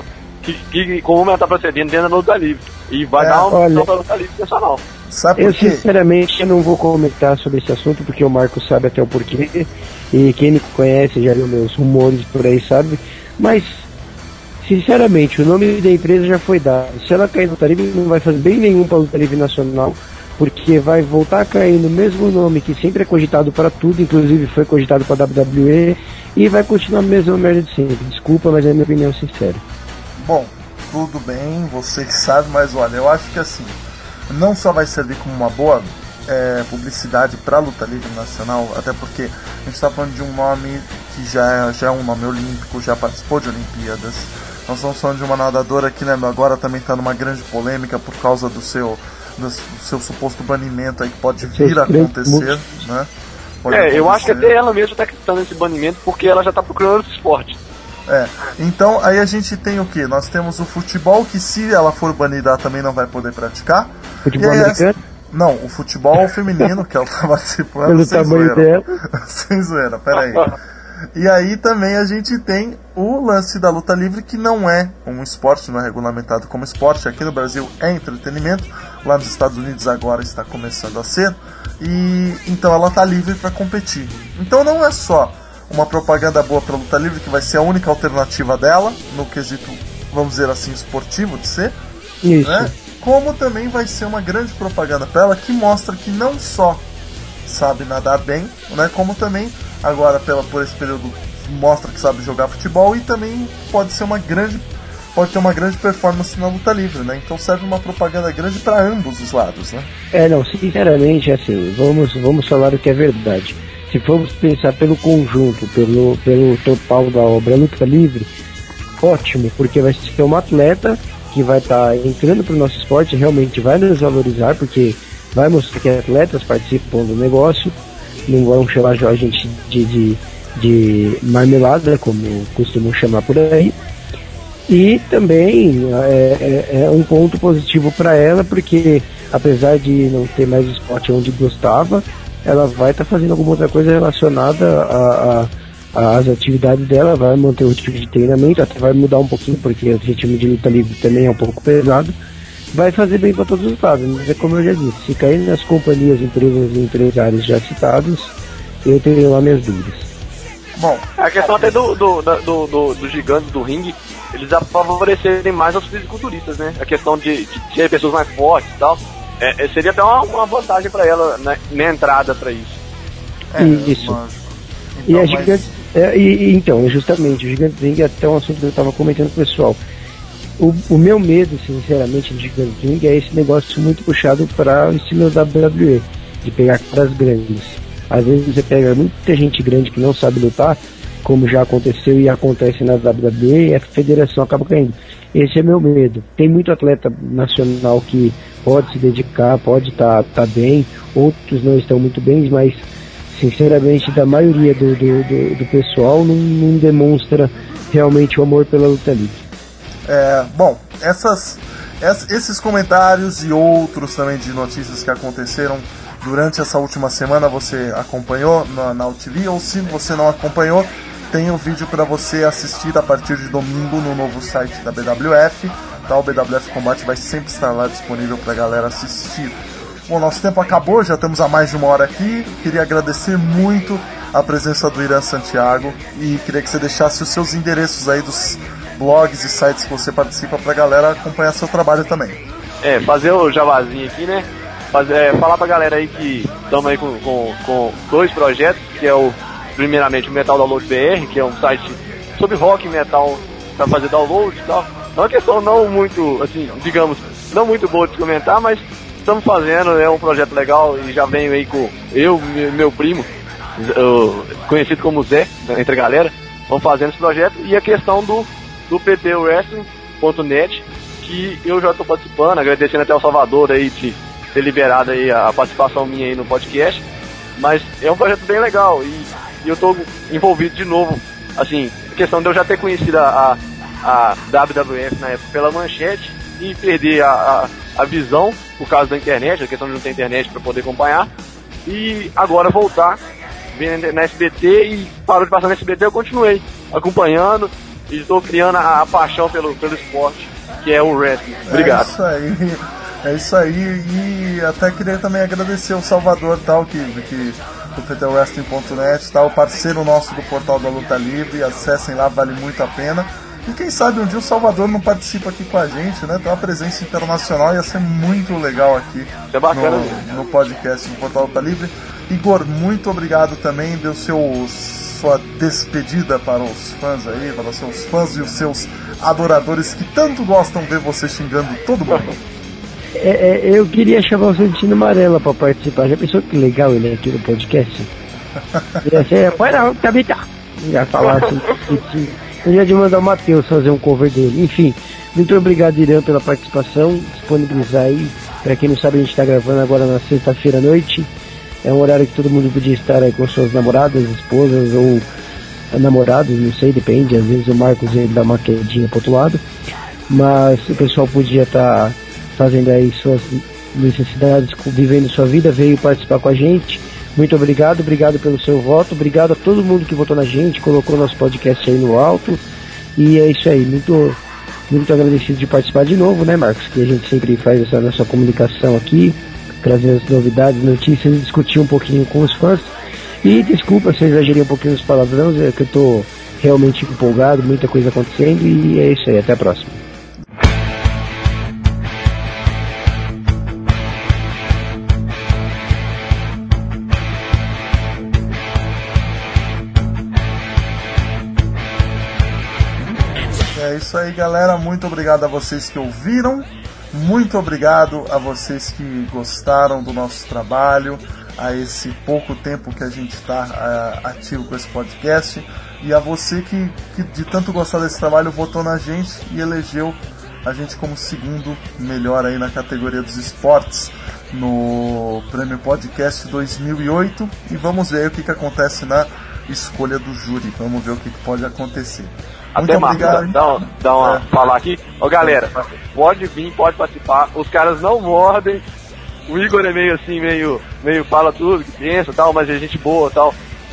como ela tá procedendo dentro da luta livre. E vai dar uma opção pra luta livre nacional. Sabe por quê? Eu sinceramente não vou comentar sobre esse assunto, porque o Marcos sabe até o porquê, e quem me conhece já viu meus rumores por aí, sabe? Mas sinceramente, o nome da empresa já foi dado. Se ela cair no luta livre, não vai fazer bem nenhum pra luta livre nacional, porque vai voltar a cair no mesmo nome que sempre é cogitado para tudo, inclusive foi cogitado para WWE, e vai continuar a mesma merda de sempre. Desculpa, mas é a minha opinião sincera. Bom, tudo bem, você que sabe, mas olha, eu acho que assim, não só vai servir como uma boa publicidade para a luta livre nacional, até porque a gente está falando de um nome que já é um nome olímpico, já participou de Olimpíadas. Nós estamos falando de uma nadadora que, né, agora também está numa grande polêmica por causa do seu suposto banimento aí que pode vir a acontecer, né? Eu acho que até ela mesma está quitando esse banimento porque ela já está procurando outro esporte. Então aí a gente tem o que? Nós temos o futebol, que se ela for banida ela também não vai poder praticar. Futebol americano? Não, o futebol feminino, que ela tá participando. Pelo tamanho dela. Sem zoeira, peraí. E aí também a gente tem o lance da luta livre, que não é um esporte, não é regulamentado como esporte. Aqui no Brasil é entretenimento, lá nos Estados Unidos agora está começando a ser. E então ela tá livre para competir. Então não é só uma propaganda boa para luta livre, que vai ser a única alternativa dela no quesito, vamos dizer assim, esportivo de ser, isso, né? Como também vai ser uma grande propaganda para ela, que mostra que não só sabe nadar bem, né, como também agora por esse período mostra que sabe jogar futebol, e também pode ter uma grande performance na luta livre, né? Então serve uma propaganda grande para ambos os lados, né? Não, sinceramente, assim, vamos falar o que é verdade. Se formos pensar pelo conjunto, pelo total da obra luta livre, ótimo, porque vai ser uma atleta que vai estar entrando para o nosso esporte, realmente vai nos valorizar, porque vai mostrar que atletas participam do negócio, não vão chamar a gente de marmelada, como costumam chamar por aí. E também é um ponto positivo para ela, porque apesar de não ter mais esporte onde gostava, ela vai estar fazendo alguma outra coisa relacionada às atividades dela, vai manter o tipo de treinamento, até vai mudar um pouquinho, porque o ritmo de luta livre também é um pouco pesado. Vai fazer bem para todos os lados, mas é como eu já disse, se cair nas companhias, empresas e empresários já citados, eu tenho lá minhas dúvidas. Bom, a questão até do gigante do ringue, eles favorecerem mais aos fisiculturistas, né? A questão de ter pessoas mais fortes e tal, seria até uma vantagem para ela, né, na entrada para isso. Isso. Então, e a gigante, então, justamente, o gigante do ringue é até um assunto que eu estava comentando com o pessoal. O meu medo, sinceramente, de Gigante do Ring é esse negócio muito puxado para o estilo da WWE, de pegar caras grandes. Às vezes você pega muita gente grande que não sabe lutar, como já aconteceu e acontece na WWE, e a federação acaba caindo. Esse é meu medo. Tem muito atleta nacional que pode se dedicar, pode estar bem, outros não estão muito bem, mas sinceramente da maioria do pessoal não demonstra realmente o amor pela luta livre. Bom, esses comentários e outros também de notícias que aconteceram durante essa última semana você acompanhou na UTV, ou se você não acompanhou, tem o vídeo para você assistir a partir de domingo no novo site da BWF, tá? O BWF Combate vai sempre estar lá disponível para a galera assistir. Bom, nosso tempo acabou, já estamos há mais de uma hora aqui. Queria agradecer muito a presença do Irã Santiago e queria que você deixasse os seus endereços aí dos blogs e sites que você participa pra galera acompanhar seu trabalho também. Fazer o jabazinho aqui, né? Falar pra galera aí que estamos aí com dois projetos, que é primeiramente o Metal Download BR, que é um site sobre rock e metal pra fazer download e tal. É uma questão não muito, assim, digamos, não muito boa de comentar, mas estamos fazendo, é um projeto legal e já venho aí com meu primo, conhecido como Zé, entre a galera, vamos fazendo esse projeto. E a questão do ptwrestling.net, que eu já estou participando, agradecendo até ao Salvador aí de ter liberado aí a participação minha aí no podcast, mas é um projeto bem legal e eu estou envolvido de novo, assim, a questão de eu já ter conhecido a WWF na época pela manchete e perder a visão por causa da internet, a questão de não ter internet para poder acompanhar, e agora voltar vendo na SBT, e parou de passar na SBT, eu continuei acompanhando e estou criando a paixão pelo esporte, que é o wrestling. Obrigado. É isso aí, e até queria também agradecer o Salvador, tal, que do ptwrestling.net, tal, parceiro nosso do Portal da Luta Livre. Acessem lá, vale muito a pena. E quem sabe um dia o Salvador não participa aqui com a gente, né? Tem uma presença internacional, ia ser muito legal aqui no podcast do Portal da Luta Livre. Igor, muito obrigado também, deu sua despedida para os fãs aí, para os seus fãs e os seus adoradores que tanto gostam de ver você xingando todo mundo. Eu queria chamar o Santino Amarela para participar. Já pensou que legal ele aqui no podcast? Pode não, Tabita. Já falar assim. Eu já de mandar o Matheus fazer um cover dele. Enfim, muito obrigado, Irã, pela participação. Disponibilizar aí. Para quem não sabe, a gente está gravando agora na sexta-feira à noite. É um horário que todo mundo podia estar aí com suas namoradas, esposas ou namorados, não sei, depende. Às vezes o Marcos ele dá uma quedinha pro outro lado. Mas o pessoal podia estar fazendo aí suas necessidades, vivendo sua vida, veio participar com a gente. Muito obrigado pelo seu voto, obrigado a todo mundo que votou na gente, colocou nosso podcast aí no alto, e é isso aí, muito agradecido de participar de novo, né, Marcos, que a gente sempre faz essa nossa comunicação aqui, trazer as novidades, notícias e discutir um pouquinho com os fãs. E desculpa se eu exagerei um pouquinho nos palavrões, é que eu tô realmente empolgado, muita coisa acontecendo, e é isso aí, até a próxima. É isso aí, galera, muito obrigado a vocês que ouviram, muito obrigado a vocês que gostaram do nosso trabalho, a esse pouco tempo que a gente está ativo com esse podcast, e a você que de tanto gostar desse trabalho votou na gente e elegeu a gente como segundo melhor aí na categoria dos esportes no Prêmio Podcast 2008, e vamos ver aí o que acontece na escolha do júri, vamos ver o que pode acontecer. Muito até obrigado. Dá uma falar aqui. Ô galera, pode vir, pode participar. Os caras não mordem. O Igor é meio assim, meio fala tudo que pensa tal, mas é gente boa tal.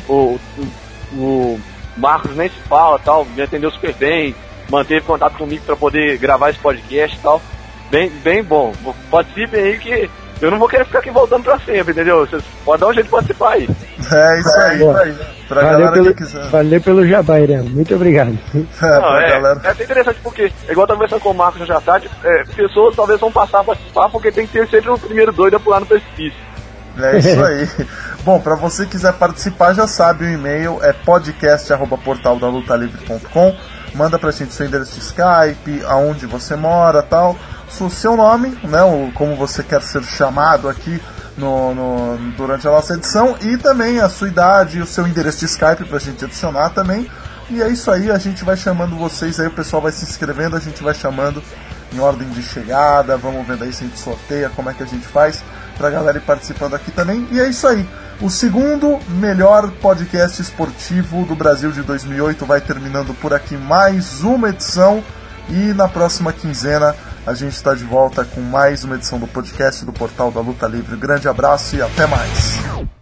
O Marcos nem se fala tal, me atendeu super bem, manteve contato comigo pra poder gravar esse podcast e tal. Bem bom. Participem aí que eu não vou querer ficar aqui voltando pra sempre, entendeu? Vocês podem dar um jeito de participar aí. É isso aí, pra galera que quiser. Valeu pelo jabá, Irã. Muito obrigado. Galera. É até interessante porque, igual eu tava conversando com o Marcos já tarde, pessoas talvez vão passar a participar porque tem que ter sempre um primeiro doido a pular no precipício. É isso aí. Bom, pra você que quiser participar, já sabe, o e-mail é podcast@portaldalutaLivre.com. Manda pra gente seu endereço de Skype, aonde você mora, tal, o seu nome, né, como você quer ser chamado aqui durante a nossa edição, e também a sua idade e o seu endereço de Skype pra gente adicionar também. E é isso aí, a gente vai chamando vocês aí, o pessoal vai se inscrevendo, a gente vai chamando em ordem de chegada, vamos vendo aí se a gente sorteia, como é que a gente faz pra galera ir participando aqui também. E é isso aí, o segundo melhor podcast esportivo do Brasil de 2008 vai terminando por aqui, mais uma edição, e na próxima quinzena a gente está de volta com mais uma edição do podcast do Portal da Luta Livre. Grande abraço e até mais.